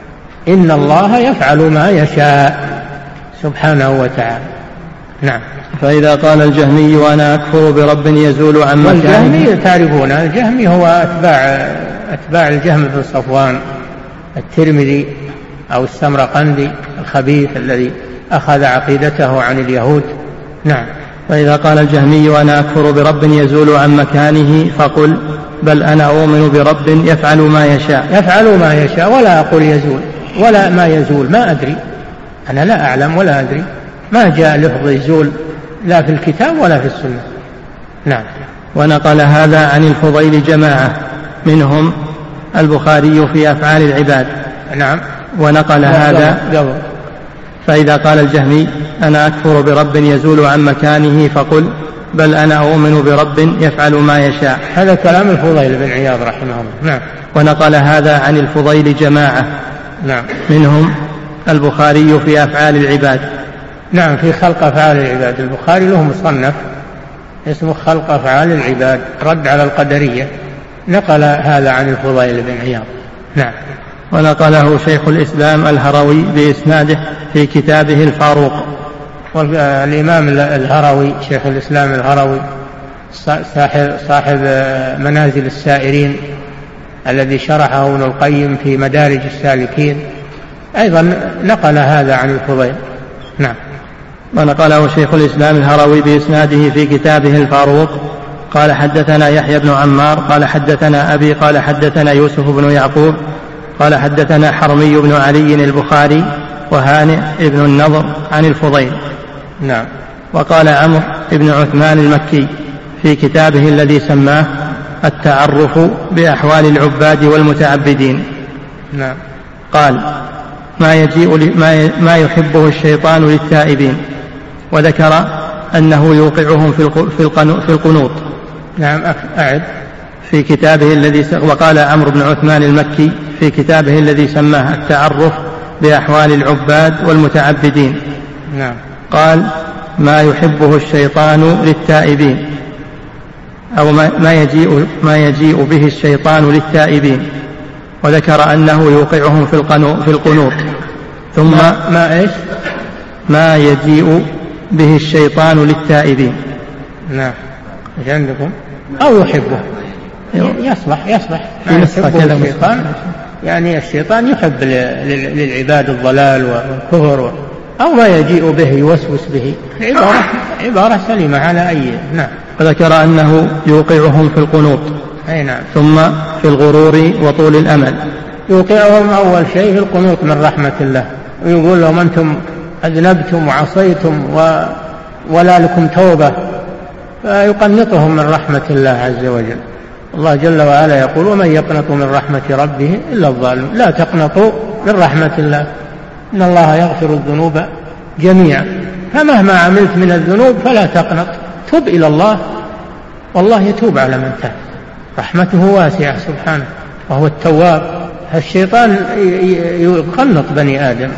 إن الله يفعل ما يشاء سبحانه وتعالى. نعم. فإذا قال الجهمي وأنا أكفر برب يزول عن مكانه. والجهمي تعرفون الجهمي هو أتباع أتباع الجهم بن صفوان الترمذي أو السمرقندي الخبيث الذي أخذ عقيدته عن اليهود. نعم. فإذا قال الجهمي وأنا أكفر برب يزول عن مكانه فقل بل أنا أؤمن برب يفعل ما يشاء. يفعل ما يشاء ولا أقول يزول ولا ما يزول، ما أدري، أنا لا أعلم ولا أدري، ما جاء لفظ يزول لا في الكتاب ولا في السنة. نعم. ونقل هذا عن الفضيل جماعة منهم البخاري في أفعال العباد. نعم. ونقل هذا قبل. فإذا قال الجهمي أنا أكفر برب يزول عن مكانه فقل بل أنا أؤمن برب يفعل ما يشاء. هذا كلام الفضيل بن عياض رحمه الله. نعم. ونقل هذا عن الفضيل جماعة. نعم. منهم البخاري في أفعال العباد. نعم، في خلق أفعال العباد. البخاري له مصنف اسمه خلق أفعال العباد، رد على القدرية، نقل هذا عن الفضيل بن عياض. نعم. ونقله شيخ الإسلام الهروي بإسناده في كتابه الفاروق. والإمام الهروي شيخ الإسلام الهروي صاحب, صاحب منازل السائرين الذي شرحه ابن القيم في مدارج السالكين أيضا نقل هذا عن الفضيل. نعم. ونقله شيخ الإسلام الهروي بإسناده في كتابه الفاروق قال حدثنا يحيى بن عمار قال حدثنا أبي قال حدثنا يوسف بن يعقوب قال حدثنا حرمي بن علي البخاري وهانئ بن النضر عن الفضيل. نعم. وقال عمرو بن عثمان المكي في كتابه الذي سماه التعرف بأحوال العباد والمتعبدين. نعم. قال ما يجيء ما يحبه الشيطان للتائبين، وذكر أنه يوقعهم في القنوط. نعم. أعد. في كتابه الذي س... وقال عمرو بن عثمان المكي في كتابه الذي سماه التعرف بأحوال العباد والمتعبدين. نعم. قال ما يحبه الشيطان للتائبين، أو ما يجيء, ما يجيء به الشيطان للتائبين، وذكر أنه يوقعهم في, القنو... في القنوط. ثم ما, ما إيش ما يجيء به الشيطان للتائبين. نعم. إيش عندكم؟ أو يحبه يصلح يصلح ما يحبه الشيطان، يعني الشيطان يحب للعباد الضلال والكفر، أو ما يجيء به يوسوس به، عبارة, عبارة سليمة على أي. نعم. وذكر أنه يوقعهم في القنوط. أي نعم. ثم في الغرور وطول الأمل. يوقعهم أول شيء في القنوط من رحمة الله، ويقول لهم أنتم أذنبتم وعصيتم و... ولا لكم توبة، فيقنطهم من رحمة الله عز وجل. الله جل وعلا يقول ومن يقنط من رحمة ربه إلا الظالم. لا تقنطوا من رحمة الله، إن الله يغفر الذنوب جميعا، فمهما عملت من الذنوب فلا تقنط، تب إلى الله والله يتوب على من تاب، رحمته واسعة سبحانه وهو التواب. الشيطان يقنط بني آدم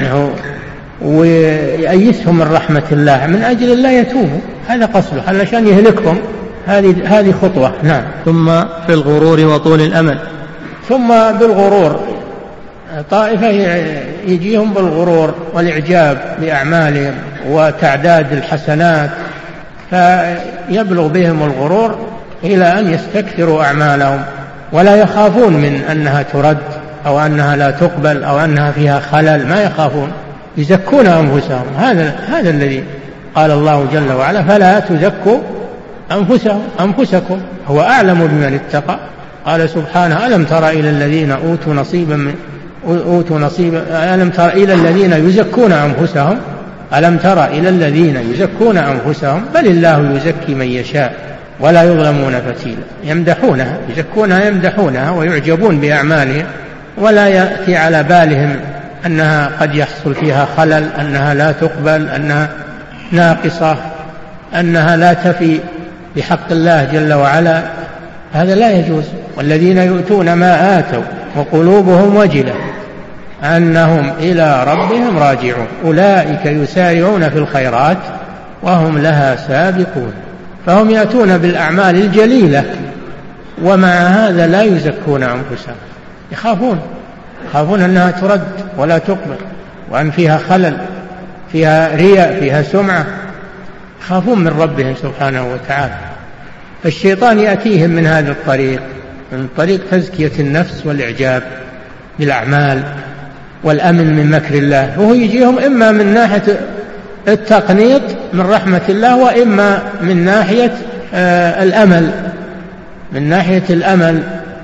ويأيسهم من رحمة الله من أجل الله يتوبوا، هذا قصده علشان يهلكهم، هذه هذه خطوة. نعم. ثم في الغرور وطول الأمل. ثم بالغرور، طائفة يجيهم بالغرور والإعجاب بأعمالهم وتعداد الحسنات، فيبلغ بهم الغرور إلى أن يستكثروا أعمالهم ولا يخافون من أنها ترد أو أنها لا تقبل أو أنها فيها خلل، ما يخافون، يزكون أنفسهم. هذا هذا الذي قال الله جل وعلا فلا تزكوا أنفسهم أنفسكم هو أعلم بمن اتقى. قال سبحانه ألم تر إلى الذين أوتوا نصيبا من أوتوا نصيبا ألم تر إلى الذين يزكون أنفسهم ألم تر إلى الذين يزكون أنفسهم بل الله يزكي من يشاء ولا يظلمون فتيلا. يمدحونها، يزكونها يمدحونها ويعجبون بأعمالهم، ولا يأتي على بالهم أنها قد يحصل فيها خلل، أنها لا تقبل، أنها ناقصة، أنها لا تفي بحق الله جل وعلا، هذا لا يجوز. والذين يؤتون ما آتوا وقلوبهم وجلة أنهم إلى ربهم راجعون أولئك يسارعون في الخيرات وهم لها سابقون. فهم يأتون بالأعمال الجليلة ومع هذا لا يزكون أنفسهم، يخافون يخافون أنها ترد ولا تقبل، وأن فيها خلل، فيها رياء، فيها سمعة، يخافون من ربهم سبحانه وتعالى. فالشيطان يأتيهم من هذا الطريق، من طريق تزكية النفس والإعجاب بالأعمال والأمن من مكر الله، وهو يجيهم إما من ناحية التقنيط من رحمة الله، وإما من ناحية آه الأمل، من ناحية الأمل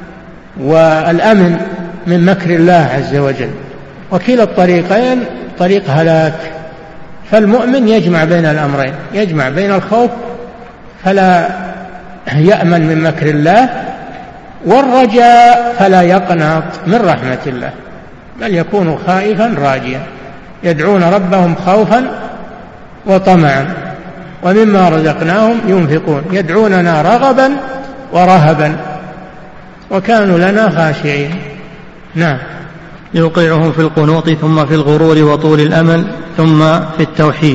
والأمن من مكر الله عز وجل. وكلا الطريقين طريق هلاك. فالمؤمن يجمع بين الأمرين، يجمع بين الخوف فلا يأمن من مكر الله، والرجاء فلا يقنط من رحمة الله، بل يكون خائفا راجيا، يدعون ربهم خوفا وطمعا ومما رزقناهم ينفقون، يدعوننا رغبا ورهبا وكانوا لنا خاشعين. نعم. يوقعهم في القنوط ثم في الغرور وطول الأمل ثم في التوحيد.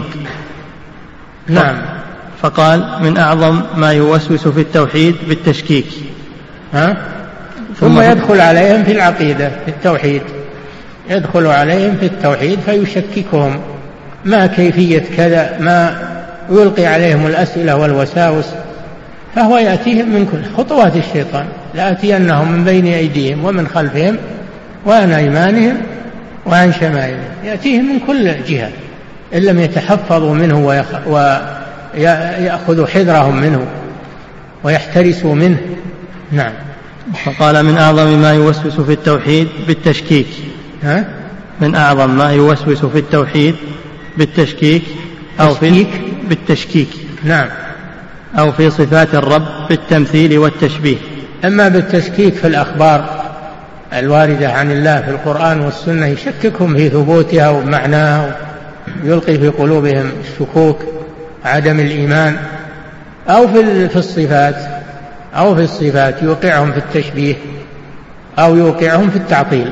نعم. فقال من أعظم ما يوسوس في التوحيد بالتشكيك. ها؟ ثم يدخل عليهم في العقيدة في التوحيد، يدخل عليهم في التوحيد فيشككهم، ما كيفية كذا، ما يلقي عليهم الأسئلة والوساوس، فهو يأتيهم من كل خطوات الشيطان، لآتينهم من بين أيديهم ومن خلفهم وعن أيمانهم وعن شمائلهم، يأتيهم من كل جهة إن لم يتحفظوا منه ويأخذوا حذرهم منه ويحترسوا منه. نعم. فقال من أعظم ما يوسوس في التوحيد بالتشكيك. ها؟ من أعظم ما يوسوس في التوحيد بالتشكيك أو في بالتشكيك. نعم. أو في صفات الرب بالتمثيل والتشبيه. أما بالتشكيك في الأخبار الواردة عن الله في القرآن والسنة يشككهم في ثبوتها ومعناها، يلقي في قلوبهم الشكوك، عدم الإيمان. أو في الصفات أو في الصفات يوقعهم في التشبيه أو يوقعهم في التعطيل،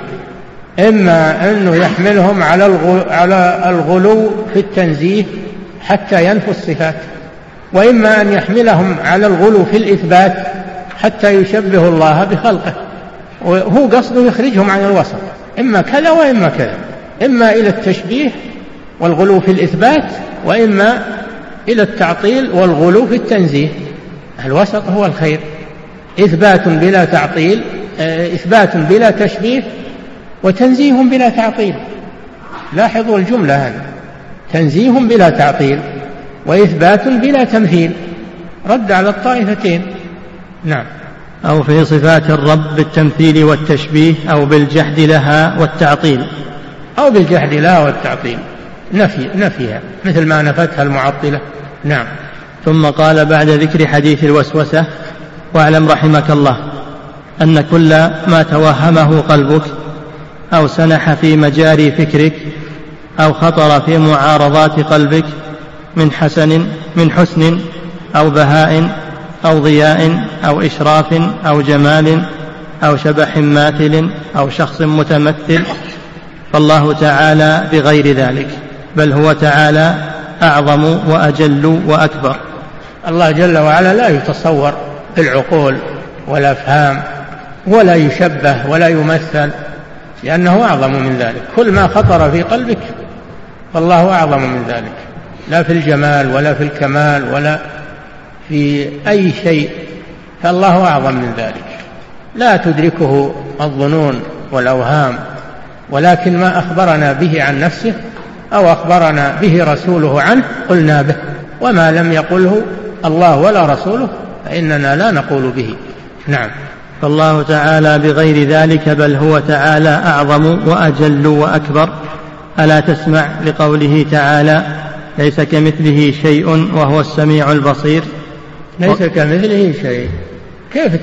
إما أنه يحملهم على الغلو في التنزيه حتى ينفوا الصفات، وإما أن يحملهم على الغلو في الإثبات حتى يشبه الله بخلقه، وهو قصده يخرجهم عن الوسط، إما كذا وإما كذا، إما إلى التشبيه والغلو في الإثبات، وإما إلى التعطيل والغلو في التنزيه. الوسط هو الخير، إثبات بلا تعطيل، إثبات بلا تشبيه، وتنزيه بلا تعطيل. لاحظوا الجملة هذه، تنزيه بلا تعطيل وإثبات بلا تمثيل، رد على الطائفتين. نعم. أو في صفات الرب بالتمثيل والتشبيه أو بالجحد لها والتعطيل. أو بالجحد لها والتعطيل، نفي نفيها مثل ما نفتها المعطلة. نعم. ثم قال بعد ذكر حديث الوسوسة: واعلم رحمك الله أن كل ما توهمه قلبك أو سنح في مجاري فكرك أو خطر في معارضات قلبك من حسن من حسن أو بهاء أو ضياء أو إشراف أو جمال أو شبح ماثل أو شخص متمثل، فالله تعالى بغير ذلك، بل هو تعالى أعظم وأجل وأكبر. الله جل وعلا لا يتصور بالعقول والأفهام ولا يشبه ولا يمثل، لأنه أعظم من ذلك. كل ما خطر في قلبك فالله أعظم من ذلك، لا في الجمال ولا في الكمال ولا في أي شيء، فالله أعظم من ذلك، لا تدركه الظنون والأوهام، ولكن ما أخبرنا به عن نفسه أو أخبرنا به رسوله عنه قلنا به، وما لم يقله الله ولا رسوله فإننا لا نقول به. نعم. فالله تعالى بغير ذلك، بل هو تعالى أعظم وأجل وأكبر. ألا تسمع لقوله تعالى: ليس كمثله شيء وهو السميع البصير. ليس كمثله شيء، كيف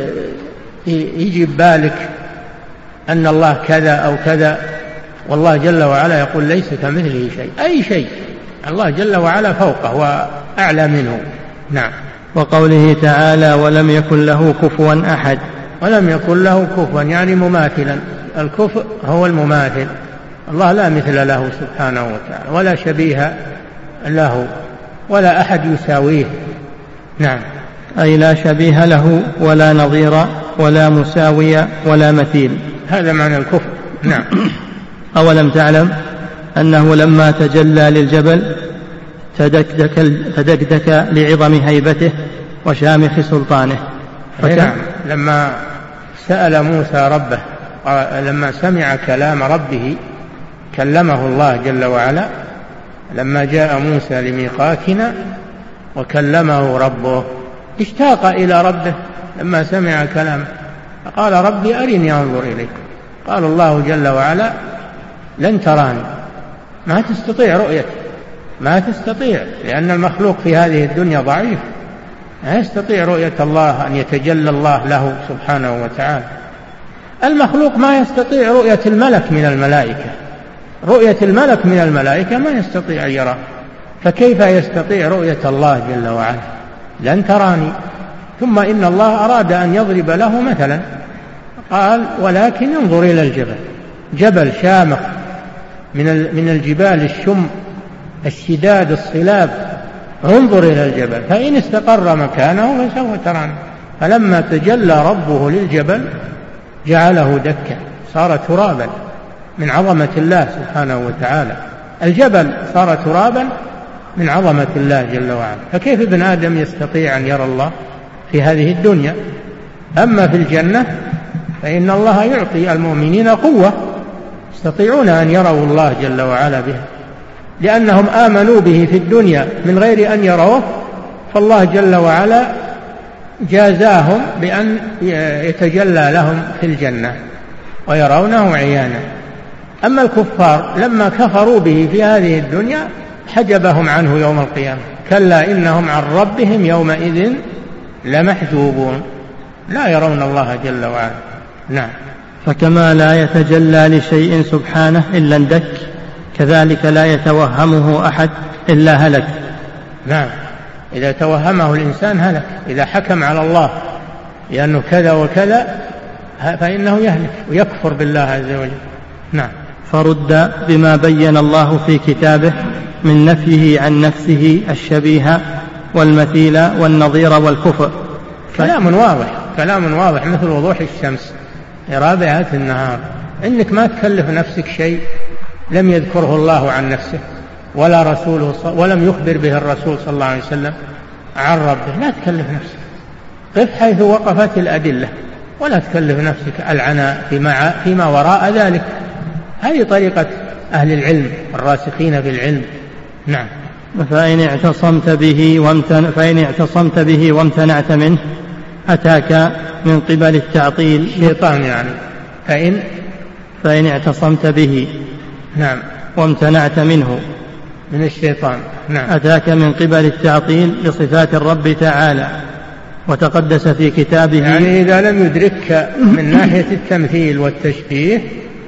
يجي ببالك أن الله كذا أو كذا، والله جل وعلا يقول ليس كمثله شيء، أي شيء، الله جل وعلا فوقه وأعلى منه. نعم. وقوله تعالى: ولم يكن له كفوا أحد. ولم يكن له كفوا يعني مماثلا، الكفء هو المماثل، الله لا مثل له سبحانه وتعالى ولا شبيه له ولا أحد يساويه. نعم. أي لا شبيه له ولا نظير ولا مساوي ولا مثيل، هذا معنى الكفر. نعم. أولم تعلم أنه لما تجلى للجبل فدكدك, فدكدك لعظم هيبته وشامخ سلطانه. نعم. لما سأل موسى ربه، لما سمع كلام ربه كلمه الله جل وعلا، لما جاء موسى لميقاتنا وكلمه ربه اشتاق إلى ربه لما سمع كلامه، فقال ربي أرني أنظر إليك. قال الله جل وعلا لن تراني، ما تستطيع رؤيته، ما تستطيع، لأن المخلوق في هذه الدنيا ضعيف، لا يستطيع رؤية الله، أن يتجلى الله له سبحانه وتعالى. المخلوق ما يستطيع رؤية الملك من الملائكة، رؤية الملك من الملائكة ما يستطيع أن يراه، فكيف يستطيع رؤية الله جل وعلا؟ لن تراني. ثم إن الله أراد أن يضرب له مثلا، قال ولكن انظر إلى الجبل، جبل شامخ من الجبال الشم الشداد الصلاب، انظر إلى الجبل فإن استقر مكانه فسوف تراني. فلما تجلى ربه للجبل جعله دكا، صار ترابا من عظمة الله سبحانه وتعالى. الجبل صار ترابا من عظمة الله جل وعلا، فكيف ابن آدم يستطيع أن يرى الله في هذه الدنيا؟ أما في الجنة فإن الله يعطي المؤمنين قوة يستطيعون أن يروا الله جل وعلا بها، لأنهم آمنوا به في الدنيا من غير أن يروه، فالله جل وعلا جازاهم بأن يتجلى لهم في الجنة ويرونه عيانا. أما الكفار لما كفروا به في هذه الدنيا حجبهم عنه يوم القيامة، كلا إنهم عن ربهم يومئذ لمحجوبون، لا يرون الله جل وعلا. نعم. فكما لا يتجلى لشيء سبحانه إلا اندك، كذلك لا يتوهمه أحد إلا هلك. نعم، إذا توهمه الإنسان هلك، إذا حكم على الله لأنه كذا وكذا فإنه يهلك ويكفر بالله عز وجل. نعم. فرد بما بين الله في كتابه من نفيه عن نفسه الشبيه والمثيل والنظير والكفر. كلام واضح، كلام واضح مثل وضوح الشمس في رابعة النهار، إنك ما تكلف نفسك شيء لم يذكره الله عن نفسه ولا رسوله ولم يخبر به الرسول صلى الله عليه وسلم عن ربه، لا تكلف نفسك، قف حيث وقفت الأدلة ولا تكلف نفسك العناء فيما, فيما وراء ذلك. هذه طريقة أهل العلم الراسخين في العلم. نعم. فإن اعتصمت به وامتن... فإن اعتصمت به وامتنعت منه أتاك من قبل التعطيل شيطان، يعني فإن فإن اعتصمت به نعم وامتنعت منه من الشيطان. نعم. أتاك من قبل التعطيل لصفات الرب تعالى وتقدس في كتابه، يعني إذا لم يدركك من ناحية التمثيل والتشبيه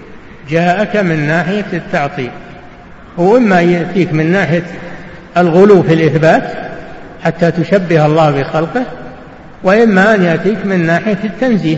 جاءك من ناحية التعطيل، وإما يأتيك من ناحية الغلو في الإثبات حتى تشبه الله بخلقه، وإما أن يأتيك من ناحية التنزيه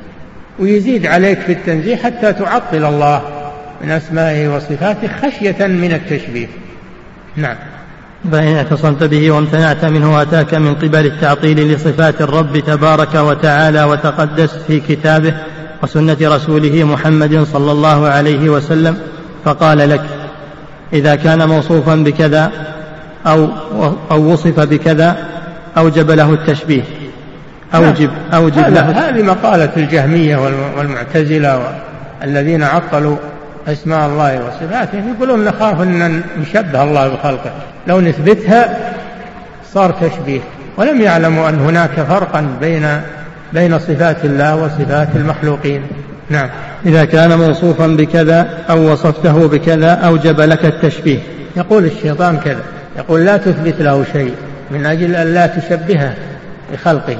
ويزيد عليك في التنزيه حتى تعطل الله من أسمائه وصفاته خشية من التشبيه. نعم. فإن اعتصمت به وامتنعت منه أتاك من قبل التعطيل لصفات الرب تبارك وتعالى وتقدس في كتابه وسنة رسوله محمد صلى الله عليه وسلم، فقال لك إذا كان موصوفا بكذا أو, أو وصف بكذا أوجب له التشبيه، أوجب, أوجب له. هذه مقالة الجهمية والمعتزلة الذين عطلوا أسماء الله وصفاته، يقولون نخاف أن نشبه الله بخلقه، لو نثبتها صار تشبيه، ولم يعلموا أن هناك فرقا بين بين صفات الله وصفات المخلوقين. نعم. إذا كان موصوفا بكذا أو وصفته بكذا أوجب لك التشبيه. يقول الشيطان كذا، يقول لا تثبت له شيء من أجل أن لا تشبهه بخلقه.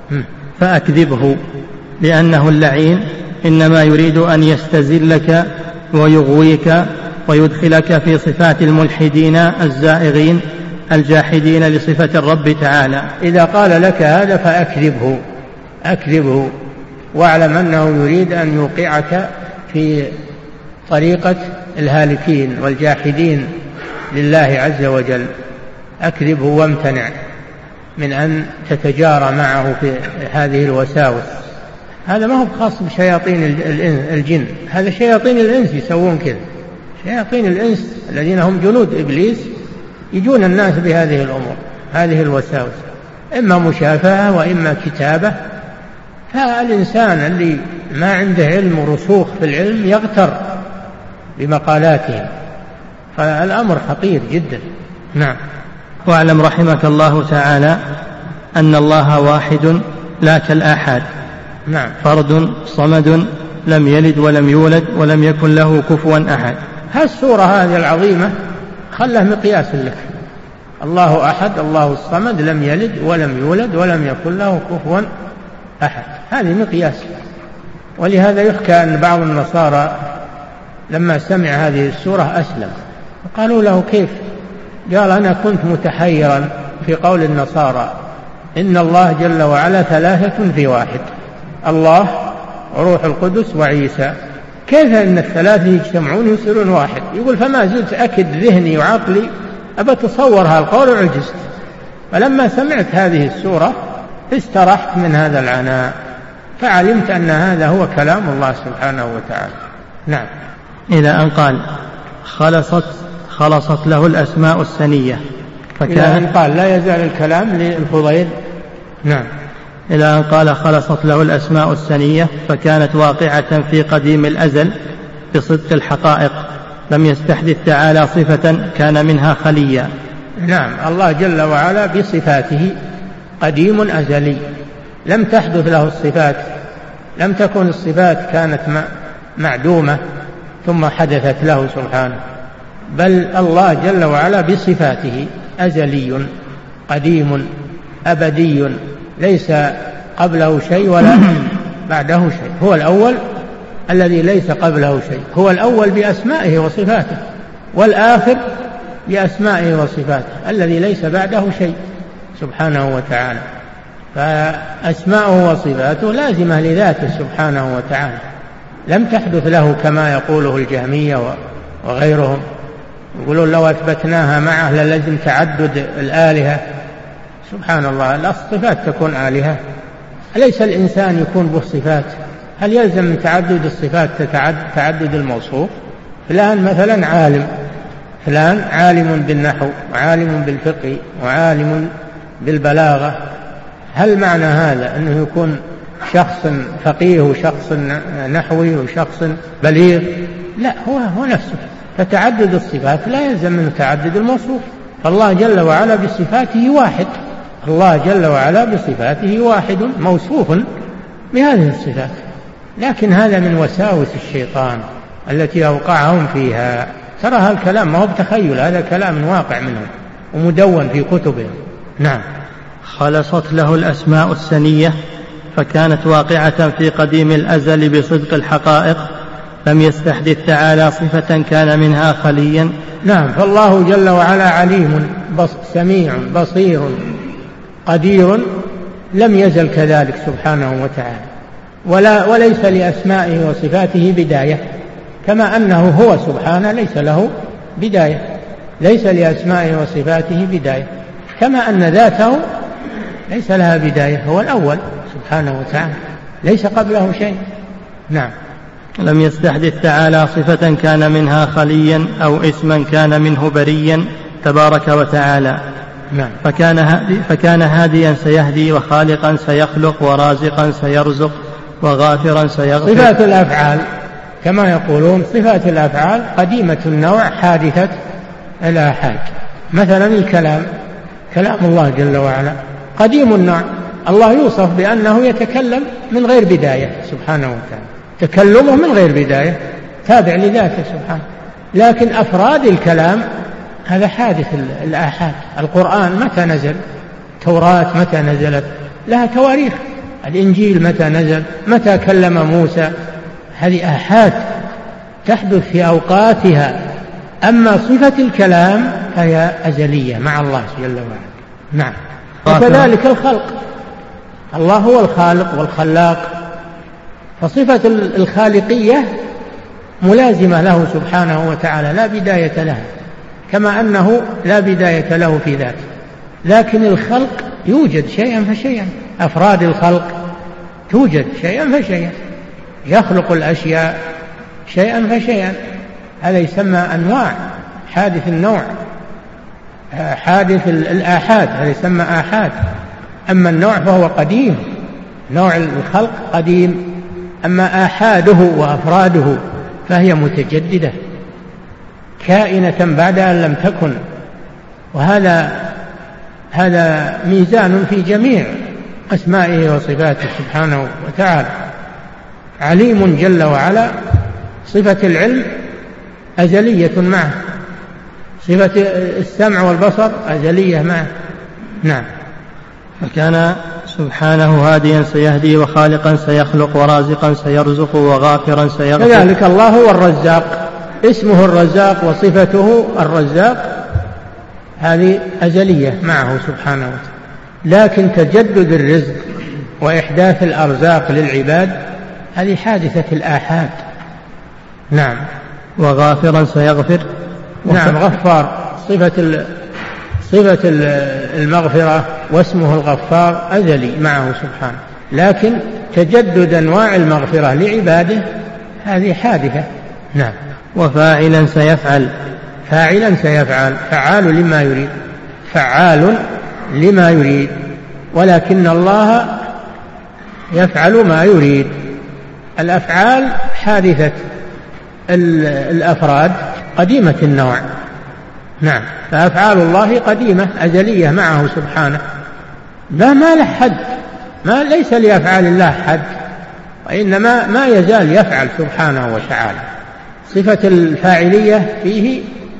فأكذبه، لأنه اللعين إنما يريد أن يستزلك ويغويك ويدخلك في صفات الملحدين الزائغين الجاحدين لصفة الرب تعالى. إذا قال لك هذا فأكذبه، أكذبه، واعلم أنه يريد أن يوقعك في طريقة الهالكين والجاحدين لله عز وجل. أكذبه وامتنع من أن تتجارى معه في هذه الوساوس. هذا ما هو خاص بشياطين الجن، هذا شياطين الإنس يسوون كذا، شياطين الإنس الذين هم جنود إبليس يجون الناس بهذه الأمور، هذه الوساوس، إما مشافهة وإما كتابة. فالإنسان اللي ما عنده علم ورسوخ في العلم يغتر بمقالاتهم، فالأمر خطير جدا. نعم. واعلم رحمك الله تعالى أن الله واحد لا كالآحاد. نعم. فرد صمد لم يلد ولم يولد ولم يكن له كفوا أحد. هالسورة هذه العظيمة خله مقياس لك، الله أحد، الله الصمد، لم يلد ولم يولد ولم يكن له كفوا أحد، هذه مقياس. ولهذا يحكى أن بعض النصارى لما سمع هذه السورة أسلم، قالوا له كيف؟ قال أنا كنت متحيرا في قول النصارى إن الله جل وعلا ثلاثة في واحد، الله وروح القدس وعيسى، كيف أن الثلاثة يجتمعون يصيرون واحد؟ يقول فما زلت أكد ذهني وعقلي أبى أتصور هالقول وعجزت، فلما سمعت هذه السورة استرحت من هذا العناء، فعلمت أن هذا هو كلام الله سبحانه وتعالى. نعم. إلى أن قال خلصت خلصت له الأسماء السنية، إلى أن قال لا يزال الكلام للفضيل. نعم. إلى أن قال خلصت له الأسماء السنية فكانت واقعة في قديم الأزل بصدق الحقائق، لم يستحدث تعالى صفة كان منها خليا. نعم. الله جل وعلا بصفاته قديم أزلي، لم تحدث له الصفات، لم تكن الصفات كانت معدومة ثم حدثت له سبحانه، بل الله جل وعلا بصفاته أزلي قديم أبدي، ليس قبله شيء ولا بعده شيء، هو الأول الذي ليس قبله شيء، هو الأول بأسمائه وصفاته، والآخر بأسمائه وصفاته الذي ليس بعده شيء سبحانه وتعالى. فأسماؤه وصفاته لازمة لذاته سبحانه وتعالى، لم تحدث له كما يقوله الجهمية وغيرهم، يقولون لو أثبتناها معه للزم تعدد الآلهة. سبحان الله، الصفات تكون آلهة، أليس الإنسان يكون به صفات؟ هل يلزم من تعدد الصفات تعدد الموصوف؟ فلان مثلا عالم، فلان عالم بالنحو وعالم بالفقه وعالم بالبلاغة، هل معنى هذا أنه يكون شخص فقيه وشخص نحوي وشخص بليغ؟ لا، هو هو نفسه. فتعدد الصفات لا يلزم من تعدد الموصوف، فالله جل وعلا بصفاته واحد، الله جل وعلا بصفاته واحد موصوف بهذه الصفات، لكن هذا من وساوس الشيطان التي أوقعهم فيها. ترى هذا الكلام ما هو بتخيل، هذا كلام واقع منهم ومدون في كتبهم. نعم. خلصت له الأسماء السنية فكانت واقعة في قديم الأزل بصدق الحقائق، لم يستحدث تعالى صفة كان منها خليا. نعم. فالله جل وعلا عليم بص سميع بصير قدير، لم يزل كذلك سبحانه وتعالى، ولا وليس لأسمائه وصفاته بداية، كما أنه هو سبحانه ليس له بداية، ليس لأسمائه وصفاته بداية، كما أن ذاته ليس لها بداية، هو الأول سبحانه وتعالى ليس قبله شيء. نعم. لم يستحدث تعالى صفة كان منها خليا أو اسما كان منه بريا تبارك وتعالى. نعم. فكان, هادي فكان هاديا سيهدي، وخالقا سيخلق، ورازقا سيرزق، وغافرا سيغفر. صفات الأفعال كما يقولون صفات الأفعال قديمة النوع حادثة الآحاد. مثلا الكلام، كلام الله جل وعلا قديم النوع، الله يوصف بأنه يتكلم من غير بداية سبحانه وتعالى، تكلمه من غير بداية تابع لذاته سبحانه، لكن أفراد الكلام هذا حادث الآحاد. القرآن متى نزل؟ التوراة متى نزلت؟ لها تواريخ. الإنجيل متى نزل؟ متى كلم موسى؟ هذه آحاد تحدث في أوقاتها. أما صفة الكلام فهي أزلية مع الله جل وعلا. نعم. وكذلك الخلق، الله هو الخالق والخلاق، فصفة الخالقية ملازمة له سبحانه وتعالى لا بداية لها، كما أنه لا بداية له في ذاته، لكن الخلق يوجد شيئا فشيئا، أفراد الخلق توجد شيئا فشيئا، يخلق الأشياء شيئا فشيئا، هذا يسمى أنواع، حادث النوع. حادث الآحاد، هذا يسمى آحاد. أما النوع فهو قديم، نوع الخلق قديم، أما آحاده وأفراده فهي متجددة كائنة بعد أن لم تكن. وهذا هذا ميزان في جميع أسمائه وصفاته سبحانه وتعالى. عليم جل وعلا، صفة العلم أزلية معه، صفة السمع والبصر أزلية معه. نعم. فكان سبحانه هاديا سيهدي، وخالقا سيخلق، ورازقا سيرزق، وغافرا سيغفر. كذلك الله هو الرزاق، اسمه الرزاق وصفته الرزاق، هذه أزلية معه سبحانه وتعالى. لكن تجدد الرزق وإحداث الأرزاق للعباد هذه حادثة الآحاد. نعم. وغافرا سيغفر. نعم، غفار، صفة صفة المغفرة واسمه الغفار أزلي معه سبحانه، لكن تجدد أنواع المغفرة لعباده هذه حادثة. نعم. وفاعلا سيفعل. فاعلا سيفعل، فعال لما يريد، فعال لما يريد، ولكن الله يفعل ما يريد. الأفعال حادثة الأفراد قديمة النوع. نعم. فأفعال الله قديمة أزلية معه سبحانه، لا ما له حد، ما ليس لأفعال الله حد، وإنما ما يزال يفعل سبحانه وتعالى. صفة الفاعلية فيه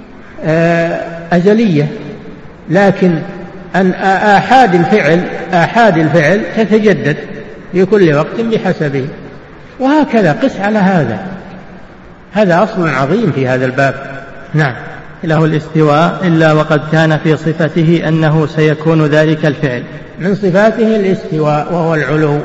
أزلية، لكن أن آحاد الفعل آحاد الفعل تتجدد في كل وقت بحسبه، وهكذا قس على هذا، هذا أصل عظيم في هذا الباب. نعم. له الاستواء إلا وقد كان في صفته أنه سيكون ذلك الفعل. من صفاته الاستواء وهو العلو،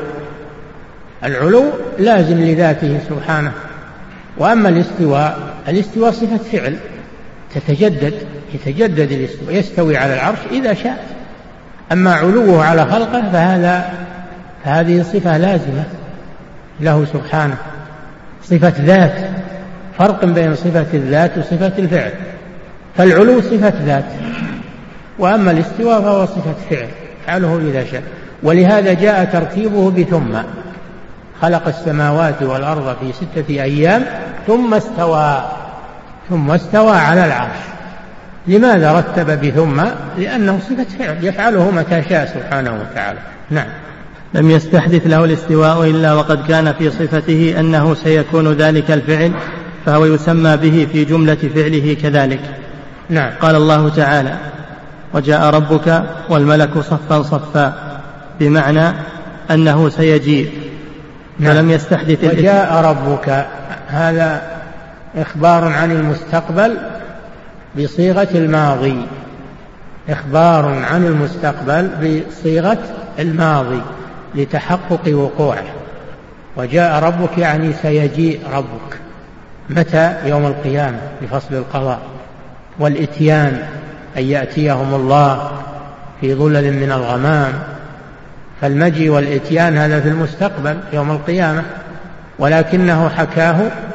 العلو لازم لذاته سبحانه. وأما الاستواء، الاستواء صفة فعل تتجدد، يتجدد الاستواء، يستوي على العرش إذا شاء. أما علوه على خلقه فهذا فهذه صفة لازمة له سبحانه، صفة ذات، فرق بين صفة الذات وصفة الفعل. فالعلو صفة ذات، وأما الاستواء فهو صفة فعل يفعله إذا شاء. ولهذا جاء ترتيبه بثم، خلق السماوات والأرض في ستة أيام ثم استوى ثم استوى على العرش. لماذا رتب بثم؟ لأنه صفة فعل يفعله متى شاء سبحانه وتعالى. نعم. لم يستحدث له الاستواء إلا وقد كان في صفته أنه سيكون ذلك الفعل، فهو يسمى به في جملة فعله كذلك. نعم. قال الله تعالى: وجاء ربك والملك صفا صفا، بمعنى أنه سيجيء. نعم. ولم يستحدث وجاء ربك، هذا إخبار عن المستقبل بصيغة الماضي، إخبار عن المستقبل بصيغة الماضي لتحقق وقوعه. وجاء ربك يعني سيجيء ربك. متى؟ يوم القيامة لفصل القضاء. والإتيان أن يأتيهم الله في ظلل من الغمام، فالمجيء والإتيان هذا في المستقبل يوم القيامة، ولكنه حكاه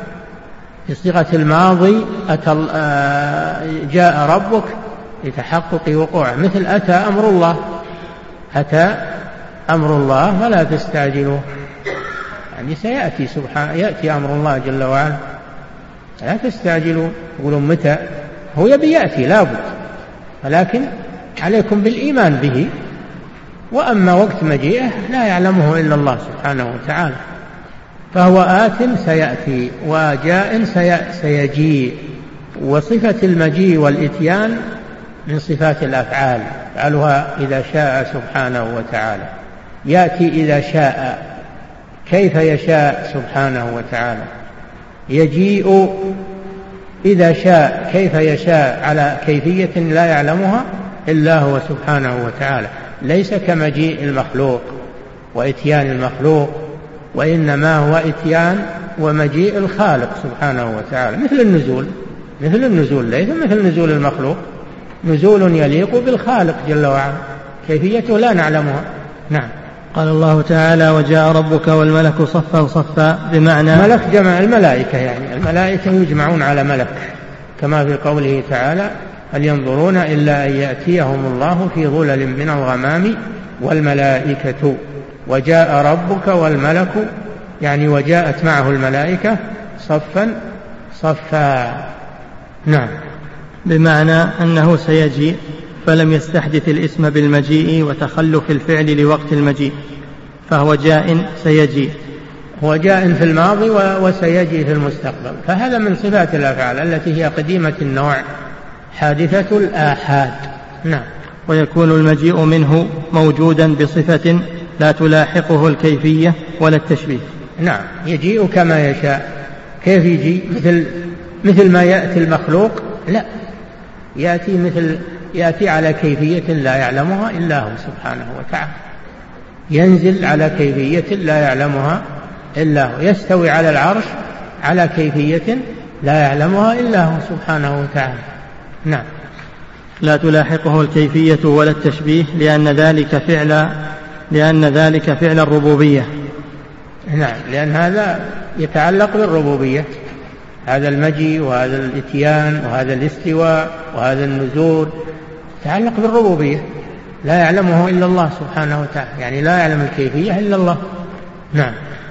بصيغة الماضي. أتى جاء ربك لتحقق وقوعه، مثل أتى أمر الله، أتى أمر الله فلا تستعجلوه، يعني سيأتي سبحانه، يأتي أمر الله جل وعلا لا تستعجلوا. يقولون متى؟ هو يبي يأتي لابد، ولكن عليكم بالإيمان به. وأما وقت مجيئه لا يعلمه إلا الله سبحانه وتعالى. فهو آت سيأتي، وجاء سيجيء. وصفة المجيء والإتيان من صفات الأفعال، يفعلها إذا شاء سبحانه وتعالى. يأتي إذا شاء، كيف يشاء سبحانه وتعالى. يجيء إذا شاء، كيف يشاء، على كيفية لا يعلمها إلا هو سبحانه وتعالى. ليس كمجيء المخلوق وإتيان المخلوق، وإنما هو إتيان ومجيء الخالق سبحانه وتعالى، مثل النزول، مثل النزول ليس مثل نزول المخلوق، نزول يليق بالخالق جل وعلا، كيفيته لا نعلمها. نعم. قال الله تعالى: وجاء ربك والملك صفا صفا، بمعنى ملك جمع الملائكة، يعني الملائكة يجمعون على ملك، كما في قوله تعالى: هل ينظرون إلا أن يأتيهم الله في ظلل من الغمام والملائكة وجاء ربك والملك، يعني وجاءت معه الملائكة صفا صفا. نعم. بمعنى أنه سيجيء فلم يستحدث الاسم بالمجيء وتخلف الفعل لوقت المجيء، فهو جاء سيجيء، هو جاء في الماضي وسيجيء في المستقبل، فهذا من صفات الأفعال التي هي قديمة النوع حادثة الآحاد. نعم. ويكون المجيء منه موجودا بصفة لا تلاحقه الكيفية ولا التشبيه. نعم، يجيء كما يشاء. كيف يجي؟ مثل مثل ما يأتي المخلوق؟ لا، يأتي مثل يأتي على كيفية لا يعلمها إلا هو سبحانه وتعالى، ينزل على كيفية لا يعلمها إلا هو، يستوي على العرش على كيفية لا يعلمها إلا هو سبحانه وتعالى. نعم. لا تلاحقه الكيفية ولا التشبيه لأن ذلك فعل لأن ذلك فعل الربوبية. نعم، لأن هذا يتعلق بالربوبية، هذا المجيء وهذا الاتيان وهذا الاستواء وهذا النزول يتعلق بالربوبية، لا يعلمه إلا الله سبحانه وتعالى، يعني لا يعلم الكيفية إلا الله. نعم.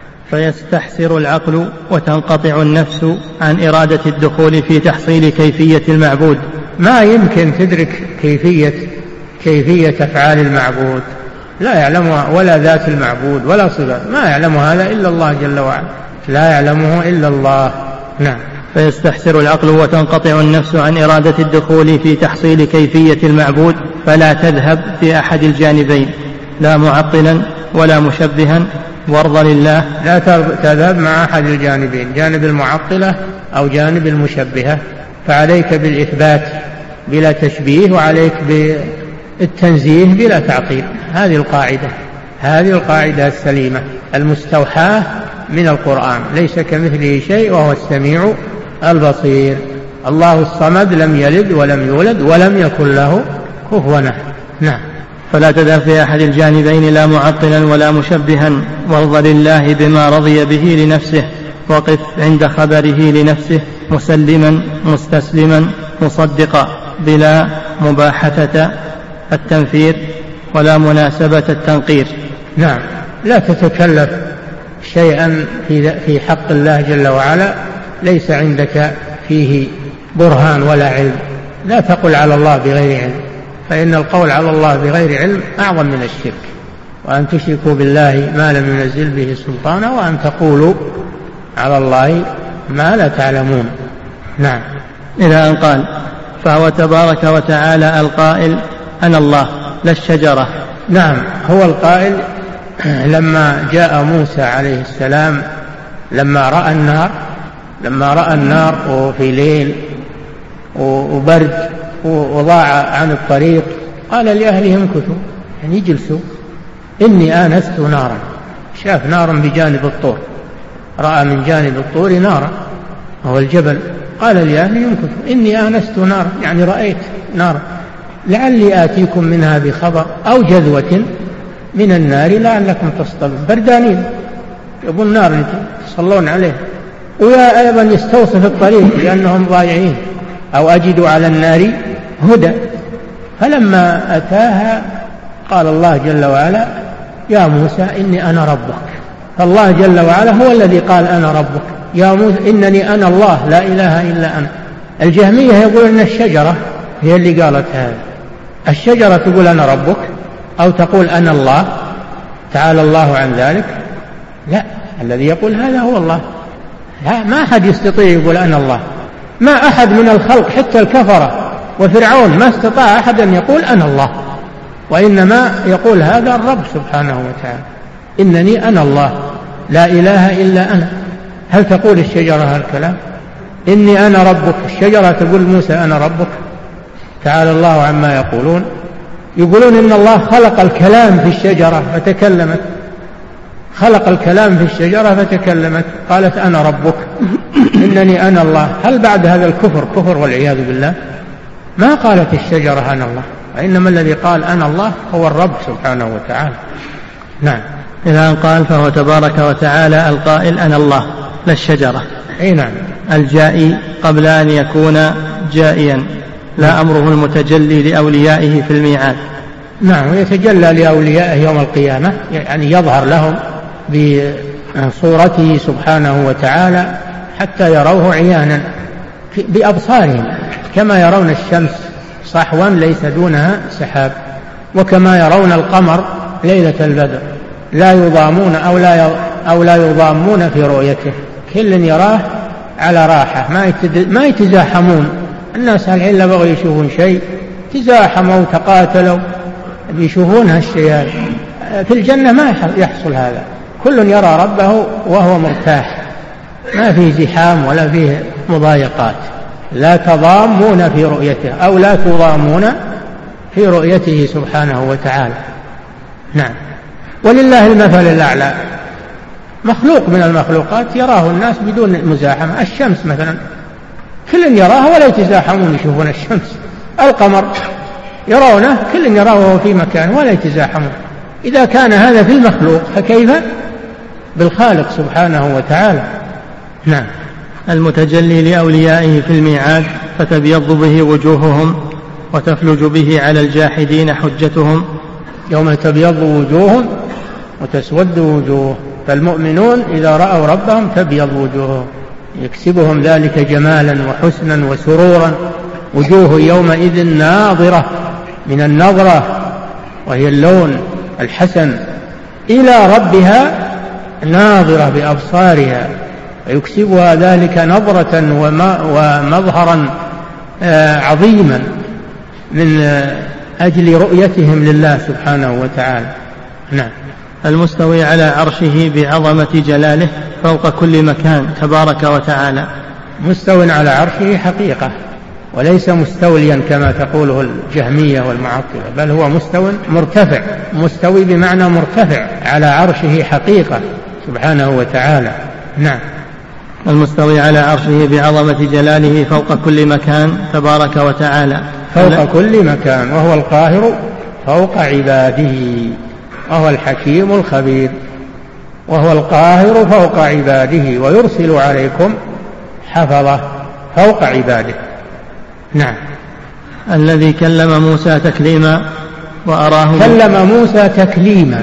فيستحسر العقل وتنقطع النفس عن إرادة الدخول في تحصيل كيفية المعبود. ما يمكن تدرك كيفية كيفية أفعال المعبود، لا يعلمها، ولا ذات المعبود ولا صفات، ما يعلم هذا إلا الله جل وعلا، لا يعلمه إلا الله. نعم. فيستحسر العقل وتنقطع النفس عن إرادة الدخول في تحصيل كيفية المعبود، فلا تذهب في أحد الجانبين، لا معطلا ولا مشبها، وارض لله. لا تذهب مع أحد الجانبين، جانب المعطلة أو جانب المشبهة، فعليك بالإثبات بلا تشبيه، وعليك بالتنزيه بلا تعطيل. هذه القاعدة هذه القاعدة السليمة المستوحاة من القرآن، ليس كمثله شيء وهو السميع البصير. الله الصمد لم يلد ولم يولد ولم يكن له كفوا أحد. نعم. فلا تذهب في أحد الجانبين، لا معطلا ولا مشبها، وارض لله بما رضي به لنفسه، وقف عند خبره لنفسه مسلما مستسلما مصدقا، بلا مباحثة التنفير ولا مناسبة التنقير. نعم. لا تتكلف شيئا في حق الله جل وعلا ليس عندك فيه برهان ولا علم، لا تقل على الله بغير علم، فإن القول على الله بغير علم أعظم من الشرك، وأن تشركوا بالله ما لم ينزل به سلطانا، وأن تقولوا على الله ما لا تعلمون. نعم. إلى أن قال: فهو تبارك وتعالى القائل أنا الله لا الشجرة. نعم، هو القائل. لما جاء موسى عليه السلام لما رأى النار لما رأى النار وفي ليل وبرد وضاع عن الطريق، قال لأهلهم امكثوا، يعني يجلسوا، إني آنست نارا. شاف نارا بجانب الطور، رأى من جانب الطور نارا وهو الجبل، قال لأهلهم امكثوا إني آنست نارا، يعني رأيت نارا، لعلي آتيكم منها بخبر أو جذوة من النار لعلكم تصطلون. بردانين يبون النار يصلون عليه، ويا أيضا يستوصف الطريق لأنهم ضايعين، أو أجد على النار هدى. فلما أتاها قال الله جل وعلا: يا موسى إني أنا ربك. فالله جل وعلا هو الذي قال أنا ربك، يا موسى إنني أنا الله لا إله إلا أنا. الجهمية يقول أن الشجرة هي اللي قالت هذا، الشجرة تقول أنا ربك، أو تقول أنا الله، تعالى الله عن ذلك. لا، الذي يقول هذا هو الله. لا، ما أحد يستطيع يقول أنا الله، ما أحد من الخلق حتى الكفرة وفرعون ما استطاع أحد أن يقول أنا الله، وإنما يقول هذا الرب سبحانه وتعالى، إنني أنا الله لا إله إلا أنا. هل تقول الشجرة هالكلام؟ إني أنا ربك، الشجرة تقول موسى أنا ربك؟ تعالى الله عما يقولون. يقولون إن الله خلق الكلام في الشجرة فتكلمت، خلق الكلام في الشجرة فتكلمت، قالت أنا ربك إنني أنا الله. هل بعد هذا الكفر كفر والعياذ بالله؟ ما قالت الشجرة أنا الله، وإنما الذي قال أنا الله هو الرب سبحانه وتعالى. نعم. إلى أن قال: فهو تبارك وتعالى القائل أنا الله لا الشجرة. أي نعم. الجائي قبل أن يكون جائيا، لا أمره المتجلي لأوليائه في الميعاد. نعم، يتجلى لأوليائه يوم القيامة، يعني يظهر لهم بصورته سبحانه وتعالى حتى يروه عيانا بأبصارهم، كما يرون الشمس صحوا ليس دونها سحاب، وكما يرون القمر ليلة البدر لا يضامون أو لا أو لا يضامون في رؤيته، كل يراه على راحة، ما يتزاحمون. الناس الحين بغوا يشوفون شيء تزاحموا وتقاتلوا يشوفون هالشيء. في الجنة ما يحصل هذا، كل يرى ربه وهو مرتاح، ما فيه زحام ولا فيه مضايقات. لا تضامون في رؤيته أو لا تضامون في رؤيته سبحانه وتعالى. نعم. ولله المثل الأعلى، مخلوق من المخلوقات يراه الناس بدون مزاحمة. الشمس مثلا كل يراها ولا يتزاحمون يشوفون الشمس. القمر يرونه كل يراه وهو في مكان ولا يتزاحمون. إذا كان هذا في المخلوق فكيف بالخالق سبحانه وتعالى. نعم. المتجلي لأوليائه في الميعاد فتبيض به وجوههم وتفلج به على الجاحدين حجتهم. يوم تبيض وجوه وتسود وجوه، فالمؤمنون إذا رأوا ربهم تبيض وجوههم، يكسبهم ذلك جمالا وحسنا وسرورا. وجوه يومئذ ناظرة من النظرة وهي اللون الحسن، إلى ربها ناظرة بأبصارها، ويكسبها ذلك نظرة ومظهرا عظيما من أجل رؤيتهم لله سبحانه وتعالى. نعم. المستوي على عرشه بعظمة جلاله فوق كل مكان تبارك وتعالى. مستو على عرشه حقيقة، وليس مستوليا كما تقوله الجهمية والمعطلة، بل هو مستو مرتفع، مستوي بمعنى مرتفع على عرشه حقيقة سبحانه وتعالى. نعم. المستوي على عرشه بعظمة جلاله فوق كل مكان تبارك وتعالى. فوق كل مكان، وهو القاهر فوق عباده، وهو الحكيم الخبير، وهو القاهر فوق عباده ويرسل عليكم حفظة فوق عباده. نعم. الذي كلم موسى تكليما وأراه. كلم موسى تكليما.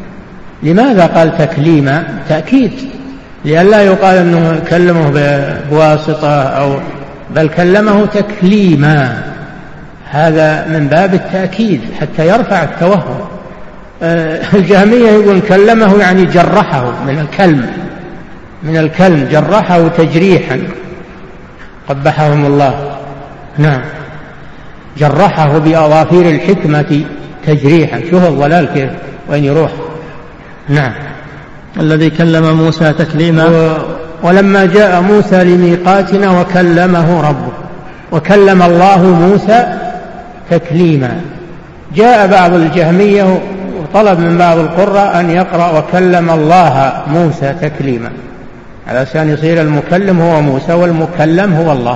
لماذا قال تكليما؟ تأكيد، لئلا يقال أنه كلمه بواسطة أو بل كلمه تكليما، هذا من باب التأكيد حتى يرفع التوهم. الجهمية يقول كلمه يعني جرحه من الكلم، من الكلم جرحه تجريحا قبحهم الله. نعم. جرحه بأظافير الحكمة تجريحا. شوف الضلال كيف وين يروح. نعم. الذي كلم موسى تكليما. و... ولما جاء موسى لميقاتنا وكلمه ربه، وكلم الله موسى تكليما. جاء بعض الجهمية وطلب من بعض القراء أن يقرأ وكلم الله موسى تكليما، على أساس يصير المكلم هو موسى والمكلم هو الله،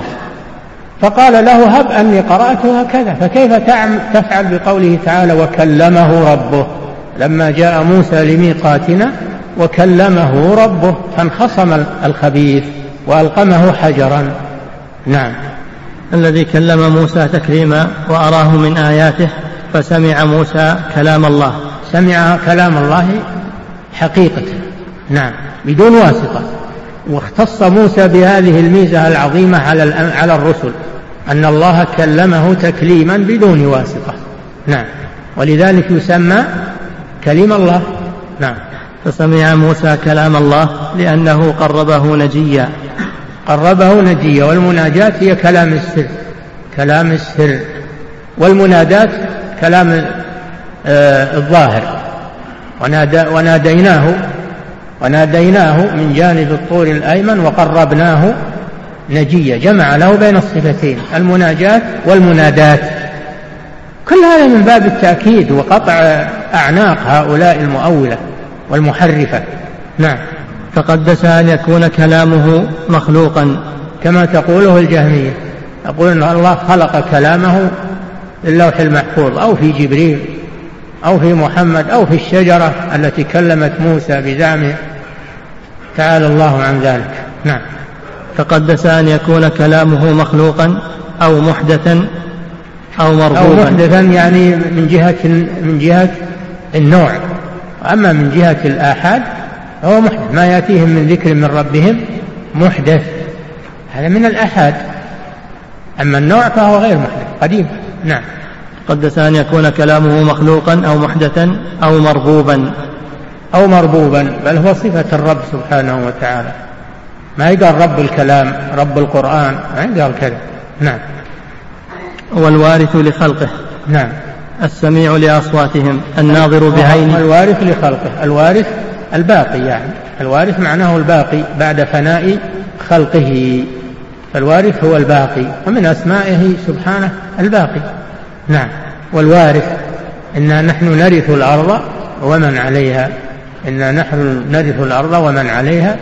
فقال له هب أني قرأته هكذا، فكيف تفعل بقوله تعالى وكلمه ربه؟ لما جاء موسى لميقاتنا وكلمه ربه، فانخصم الخبيث وألقمه حجرا. نعم. الذي كلم موسى تكليما وأراه من آياته فسمع موسى كلام الله. سمع كلام الله حقيقة. نعم. بدون واسطة. واختص موسى بهذه الميزة العظيمة على على الرسل، أن الله كلمه تكليما بدون واسطة. نعم. ولذلك يسمى كلم الله. نعم. فسمع موسى كلام الله لأنه قربه نجيا. قربه نجيا. والمناجاة هي كلام السر، كلام السر، والمنادات كلام آه الظاهر. ونادى وناديناه وناديناه من جانب الطور الأيمن وقربناه نجيا، جمع له بين الصفتين المناجاة والمنادات. كل هذا من باب التأكيد وقطع أعناق هؤلاء المؤولة والمحرفة. نعم. فقدس أن يكون كلامه مخلوقا كما تقوله الجهمية، يقول أن الله خلق كلامه في اللوح المحفوظ أو في جبريل أو في محمد أو في الشجرة التي كلمت موسى بزعمه، تعالى الله عن ذلك. نعم. فقدس أن يكون كلامه مخلوقا أو محدثا أو مرغوبا أو محدثا يعني من جهة من جهة النوع. أما من جهة الآحاد هو محدث، ما يأتيهم من ذكر من ربهم محدث، هذا من الآحاد. أما النوع فهو غير محدث، قديم. نعم. قدس أن يكون كلامه مخلوقا أو محدثا أو مربوبا. أو مربوبا، بل هو صفة الرب سبحانه وتعالى، ما يقال رب الكلام رب القرآن، ما يقال كذا. نعم. والوارث لخلقه. نعم. السميع لأصواتهم، الناظر بعينه. الوارث لخلقه، الوارث الباقي، يعني الوارث معناه الباقي بعد فناء خلقه، فالوارث هو الباقي، ومن أسمائه سبحانه الباقي. نعم. والوارث، إنا نحن نرث الأرض ومن عليها، إنا نحن نرث الأرض ومن عليها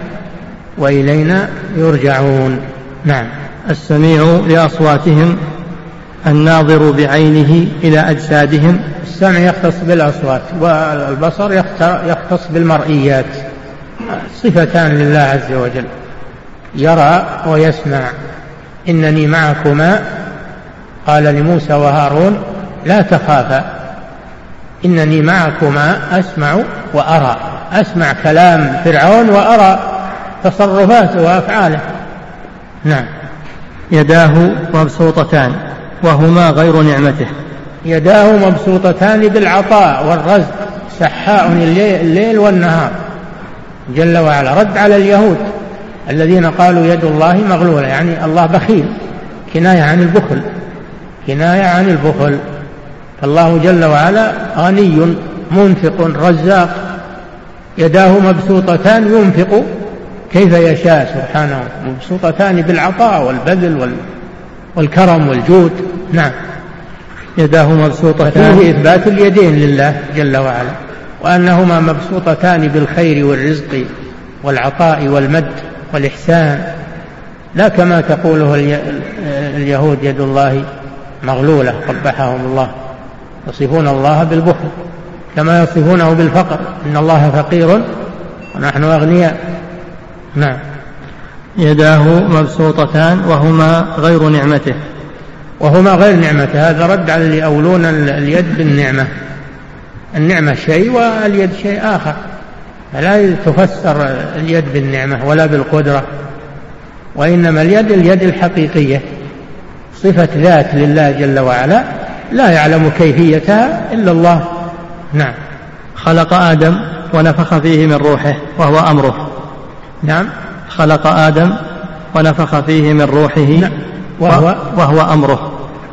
وإلينا يرجعون. نعم. السميع لأصواتهم، الناظر بعينه إلى أجسادهم. السمع يختص بالأصوات، والبصر يختص بالمرئيات، صفتان لله عز وجل، يرى ويسمع. إنني معكما، قال لموسى وهارون لا تخافا إنني معكما أسمع وأرى، أسمع كلام فرعون وأرى تصرفاته وأفعاله. نعم. يداه مبسوطتان وهما غير نعمته. يداه مبسوطتان بالعطاء والرزق، سحاء الليل والنهار جل وعلا، رد على اليهود الذين قالوا يد الله مغلولة، يعني الله بخيل، كناية عن البخل، كناية عن البخل. فالله جل وعلا غني منفق رزاق، يداه مبسوطتان ينفق كيف يشاء سبحانه، مبسوطتان بالعطاء والبذل والكرم والجود. نعم. يداه مبسوطتان، فيه إثبات اليدين لله جل وعلا، وأنهما مبسوطتان بالخير والرزق والعطاء والمد والإحسان، لا كما تقوله اليهود يد الله مغلولة قبحهم الله، يصفون الله بالبخل كما يصفونه بالفقر، إن الله فقير ونحن أغنياء. نعم. يداه مبسوطتان وهما غير نعمته. وهما غير نعمته، هذا رد على اللي يأولون اليد بالنعمة، النعمة شيء واليد شيء آخر، فلا تفسر اليد بالنعمة ولا بالقدرة، وإنما اليد اليد الحقيقية، صفة ذات لله جل وعلا لا يعلم كيفيتها إلا الله. نعم. خلق آدم ونفخ فيه من روحه وهو أمره. نعم. خلق آدم ونفخ فيه من روحه. نعم. وهو, وهو أمره،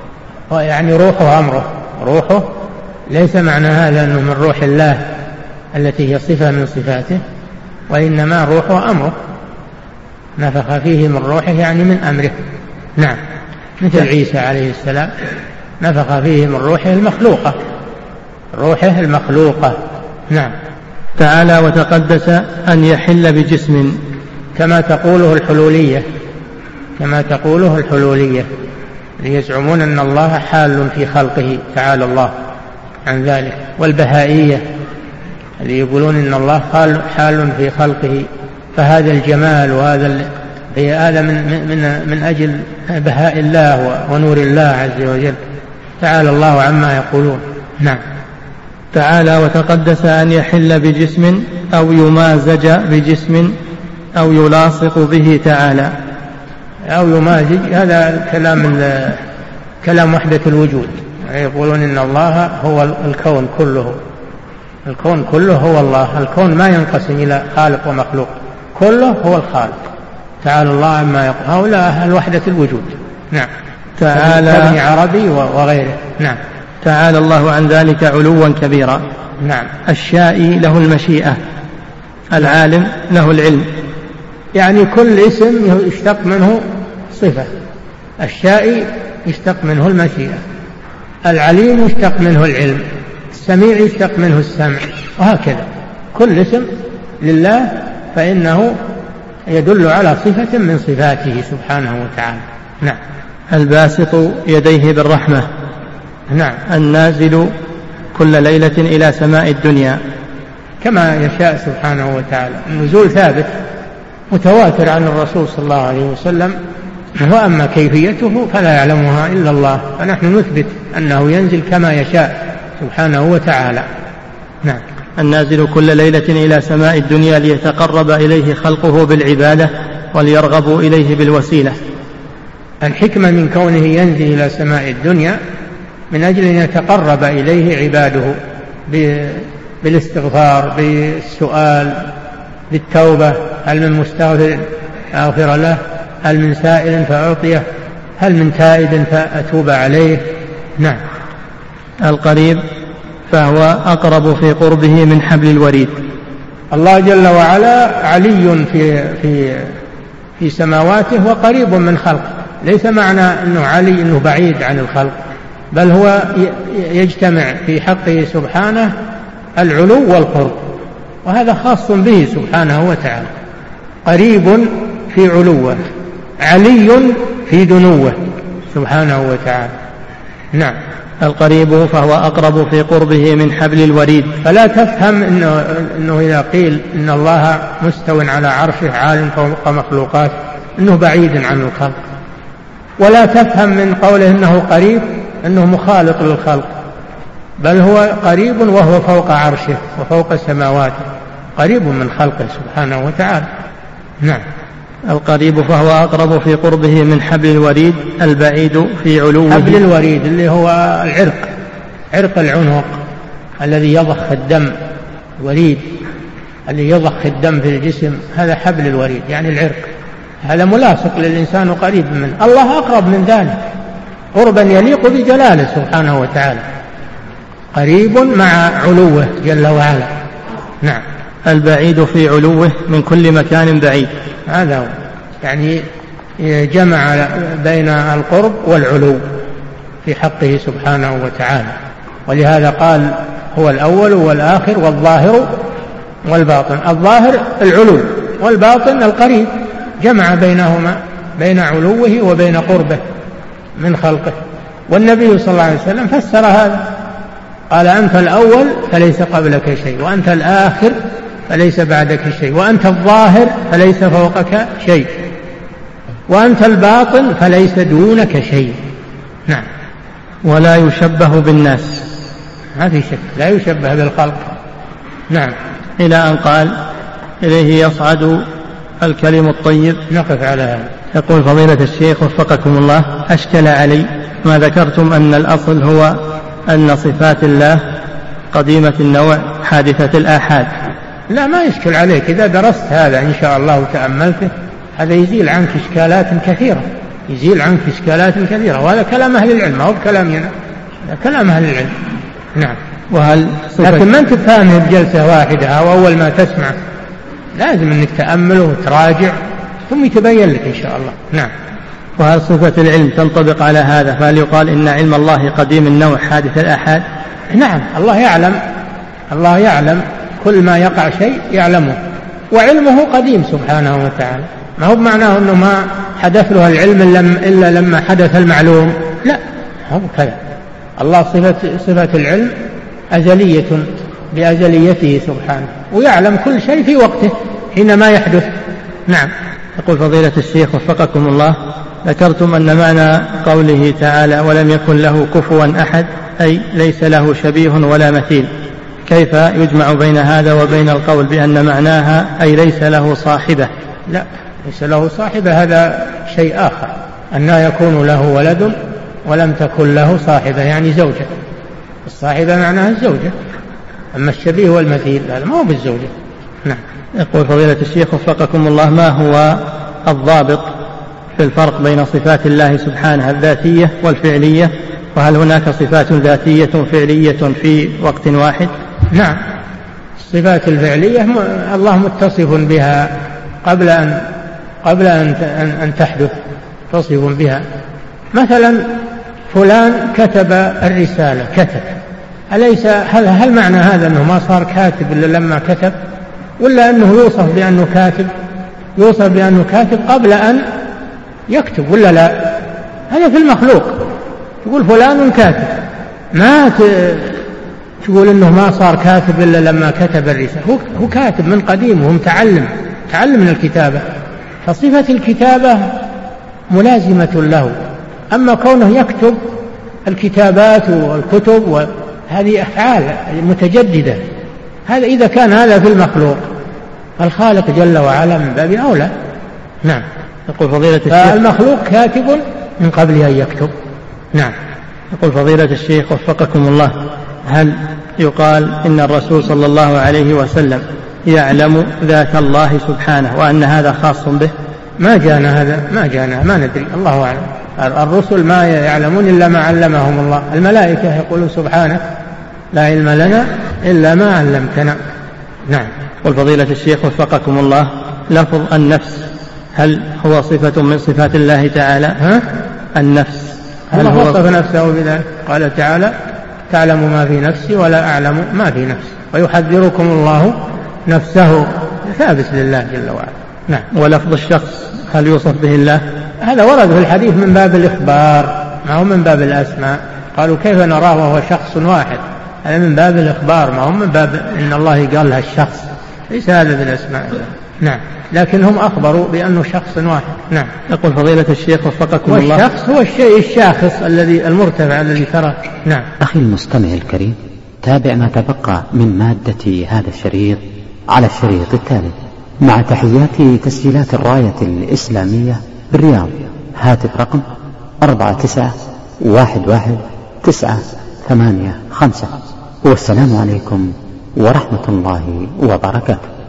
يعني روحه أمره، روحه ليس معنى هذا أنه من روح الله التي هي صفة من صفاته، وإنما روحه أمره، نفخ فيه من روحه يعني من أمره. نعم. مثل عيسى عليه السلام نفخ فيه من روحه المخلوقة، روحه المخلوقة. نعم. تعالى وتقدس أن يحل بجسم، كما تقوله الحلولية، كما تقوله الحلولية يزعمون أن الله حال في خلقه، تعالى الله عن ذلك. والبهائية اللي يقولون أن الله حال في خلقه، فهذا الجمال وهذا هذا من, من, من أجل بهاء الله ونور الله عز وجل، تعالى الله عما يقولون. نعم. تعالى وتقدس أن يحل بجسم أو يمازج بجسم أو يلاصق به تعالى. أو يمازج، هذا كلام كلام وحدة الوجود، يقولون إن الله هو الكون كله، الكون كله هو الله، الكون ما ينقسم إلى خالق ومخلوق، كله هو الخالق، تعالى الله عما يقول، هؤلاء أهل وحدة الوجود. نعم. تعالى ابن عربي وغيره. نعم. تعالى الله عن ذلك علوا كبيرا. نعم. الشائي له المشيئة، العالم له العلم، يعني كل اسم يشتق منه صفة، الشائي يشتق منه المشيئة، العليم يشتق منه العلم، السميع يشتق منه السمع، وهكذا كل اسم لله فإنه يدل على صفة من صفاته سبحانه وتعالى. نعم. الباسط يديه بالرحمة. نعم. النازل كل ليلة إلى سماء الدنيا، كما يشاء سبحانه وتعالى. النزول ثابت متواتر عن الرسول صلى الله عليه وسلم وأما كيفيته فلا يعلمها إلا الله، فنحن نثبت أنه ينزل كما يشاء سبحانه وتعالى. نعم. النازل كل ليلة إلى سماء الدنيا ليتقرب إليه خلقه بالعبادة وليرغبوا إليه بالوسيلة. الحكمة من كونه ينزل إلى سماء الدنيا من أجل أن يتقرب إليه عباده بالاستغفار، بالسؤال، بالتوبة، هل من مستغفر أغفر له، هل من سائل فأعطيه، هل من تائب فأتوب عليه. نعم. القريب فهو أقرب في قربه من حبل الوريد. الله جل وعلا علي في, في, في سماواته وقريب من خلقه، ليس معنى أنه علي أنه بعيد عن الخلق، بل هو يجتمع في حقه سبحانه العلو والقرب، وهذا خاص به سبحانه وتعالى. قريب في علوه، علي في دنوه سبحانه وتعالى. نعم. القريب فهو أقرب في قربه من حبل الوريد. فلا تفهم إنه, إنه إذا قيل إن الله مستو على عرشه عال فوق مخلوقات إنه بعيد عن الخلق، ولا تفهم من قوله إنه قريب إنه مخالط للخلق، بل هو قريب وهو فوق عرشه وفوق سماواته، قريب من خلقه سبحانه وتعالى. نعم. القريب فهو أقرب في قربه من حبل الوريد، البعيد في علوه. حبل الوريد اللي هو العرق، عرق العنق الذي يضخ الدم، الوريد الذي يضخ الدم في الجسم، هذا حبل الوريد يعني العرق، هذا ملاصق للإنسان وقريب منه. الله أقرب من ذلك قربا يليق بجلاله سبحانه وتعالى، قريب مع علوه جل وعلا. نعم. البعيد في علوه من كل مكان بعيد، هذا هو، يعني جمع بين القرب والعلو في حقه سبحانه وتعالى، ولهذا قال هو الأول والآخر والظاهر والباطن. الظاهر العلو والباطن القريب، جمع بينهما بين علوه وبين قربه من خلقه. والنبي صلى الله عليه وسلم فسر هذا، قال أنت الأول فليس قبلك شيء، وأنت الآخر فليس بعدك شيء، وأنت الظاهر فليس فوقك شيء، وأنت الباطن فليس دونك شيء. نعم. ولا يشبه بالناس، ما في شك، لا يشبه بالخلق. نعم. إلى أن قال إليه يصعد الكلم الطيب. نقف على هذا. يقول فضيلة الشيخ وفقكم الله، أشكل علي ما ذكرتم أن الأصل هو أن صفات الله قديمة النوع حادثة الآحاد. لا، ما يشكل عليك إذا درست هذا إن شاء الله وتأملته، هذا يزيل عنك إشكالات كثيرة، يزيل عنك إشكالات كثيرة، وهذا كلام أهل العلم، ما هو كلامي أنا، كلام أهل العلم. نعم. وهل لكن ما أنت فاهمه بجلسة واحدة أو أول ما تسمع، لازم أنك تأمله وتراجع ثم يتبين لك إن شاء الله. نعم. وهل صفة العلم تنطبق على هذا؟ فهل يقال إن علم الله قديم النوع حادث الآحاد؟ نعم، الله يعلم، الله يعلم كل ما يقع شيء يعلمه، وعلمه قديم سبحانه وتعالى، ما هو بمعناه أنه ما حدث له العلم إلا لما حدث المعلوم، لا، هو كذا. الله صفة, صفة العلم أزلية بأزليته سبحانه، ويعلم كل شيء في وقته حينما يحدث. نعم. يقول فضيلة الشيخ وفقكم الله، ذكرتم أن معنى قوله تعالى ولم يكن له كفوا أحد أي ليس له شبيه ولا مثيل، كيف يجمع بين هذا وبين القول بأن معناها أي ليس له صاحبة؟ لا، ليس له صاحبة هذا شيء آخر، أن يكون له ولد ولم تكن له صاحبة يعني زوجة، الصاحبة معناها الزوجة، أما الشبيه والمثيل هذا ما هو بالزوجة. نعم. يقول فضيلة الشيخ وفقكم الله، ما هو الضابط في الفرق بين صفات الله سبحانه الذاتية والفعلية، وهل هناك صفات ذاتية فعلية في وقت واحد؟ نعم، الصفات الفعلية الله متصف بها قبل أن قبل أن أن تحدث، متصف بها. مثلا فلان كتب الرسالة، كتب، أليس هل, هل معنى هذا أنه ما صار كاتب إلا لما كتب، ولا أنه يوصف بأنه كاتب، يوصف بأنه كاتب قبل أن يكتب ولا لا؟ هذا في المخلوق، تقول فلان كاتب، ما تقول أنه ما صار كاتب إلا لما كتب الرسالة، هو, هو كاتب من قديم وهو متعلم، تعلم من الكتابة، فصفة الكتابة ملازمة له. أما كونه يكتب الكتابات والكتب وهذه أفعال متجددة، هذا إذا كان هذا في المخلوق، الخالق جل وعلا من باب أولى. نعم. يقول فضيلة الشيخ فالمخلوق كاتب من قبل أن يكتب. نعم. يقول فضيلة الشيخ وفقكم الله، هل يقال إن الرسول صلى الله عليه وسلم يعلم ذات الله سبحانه وأن هذا خاص به؟ ما جانا هذا، ما جانا، ما ندري، الله أعلم. الرسل ما يعلمون إلا ما علمهم الله. الملائكة يقولون سبحانه لا علم لنا إلا ما علمتنا. نعم. يقول فضيلة الشيخ وفقكم الله، لفظ النفس هل هو صفة من صفات الله تعالى؟ ها؟ النفس هل الله وصف نفسه بذلك؟ قال تعالى تعلم ما في نفسي ولا أعلم ما في نفسي ويحذركم الله نفسه، ثابت لله جل وعلا. نعم. ولفظ الشخص هل يوصف به الله؟ هذا ورد في الحديث من باب الإخبار، ما هو من باب الأسماء. قالوا كيف نراه وهو شخص واحد؟ هذا من باب الإخبار، ما هو من باب إن الله قال لها الشخص، ليس هذا بالأسماء. نعم. لكن هم أخبروا بأنه شخص واحد. نعم. يقول فضيلة الشيخ وفقكم الله، والشخص هو الشيء الشاخص الذي المرتفع الذي ترى. نعم. أخي المستمع الكريم، تابع ما تبقى من مادة هذا الشريط على الشريط التالي مع تحيات تسجيلات الراية الإسلامية بالرياض. هاتف رقم أربعة تسعة واحد واحد تسعة ثمانية خمسة. والسلام عليكم ورحمة الله وبركاته.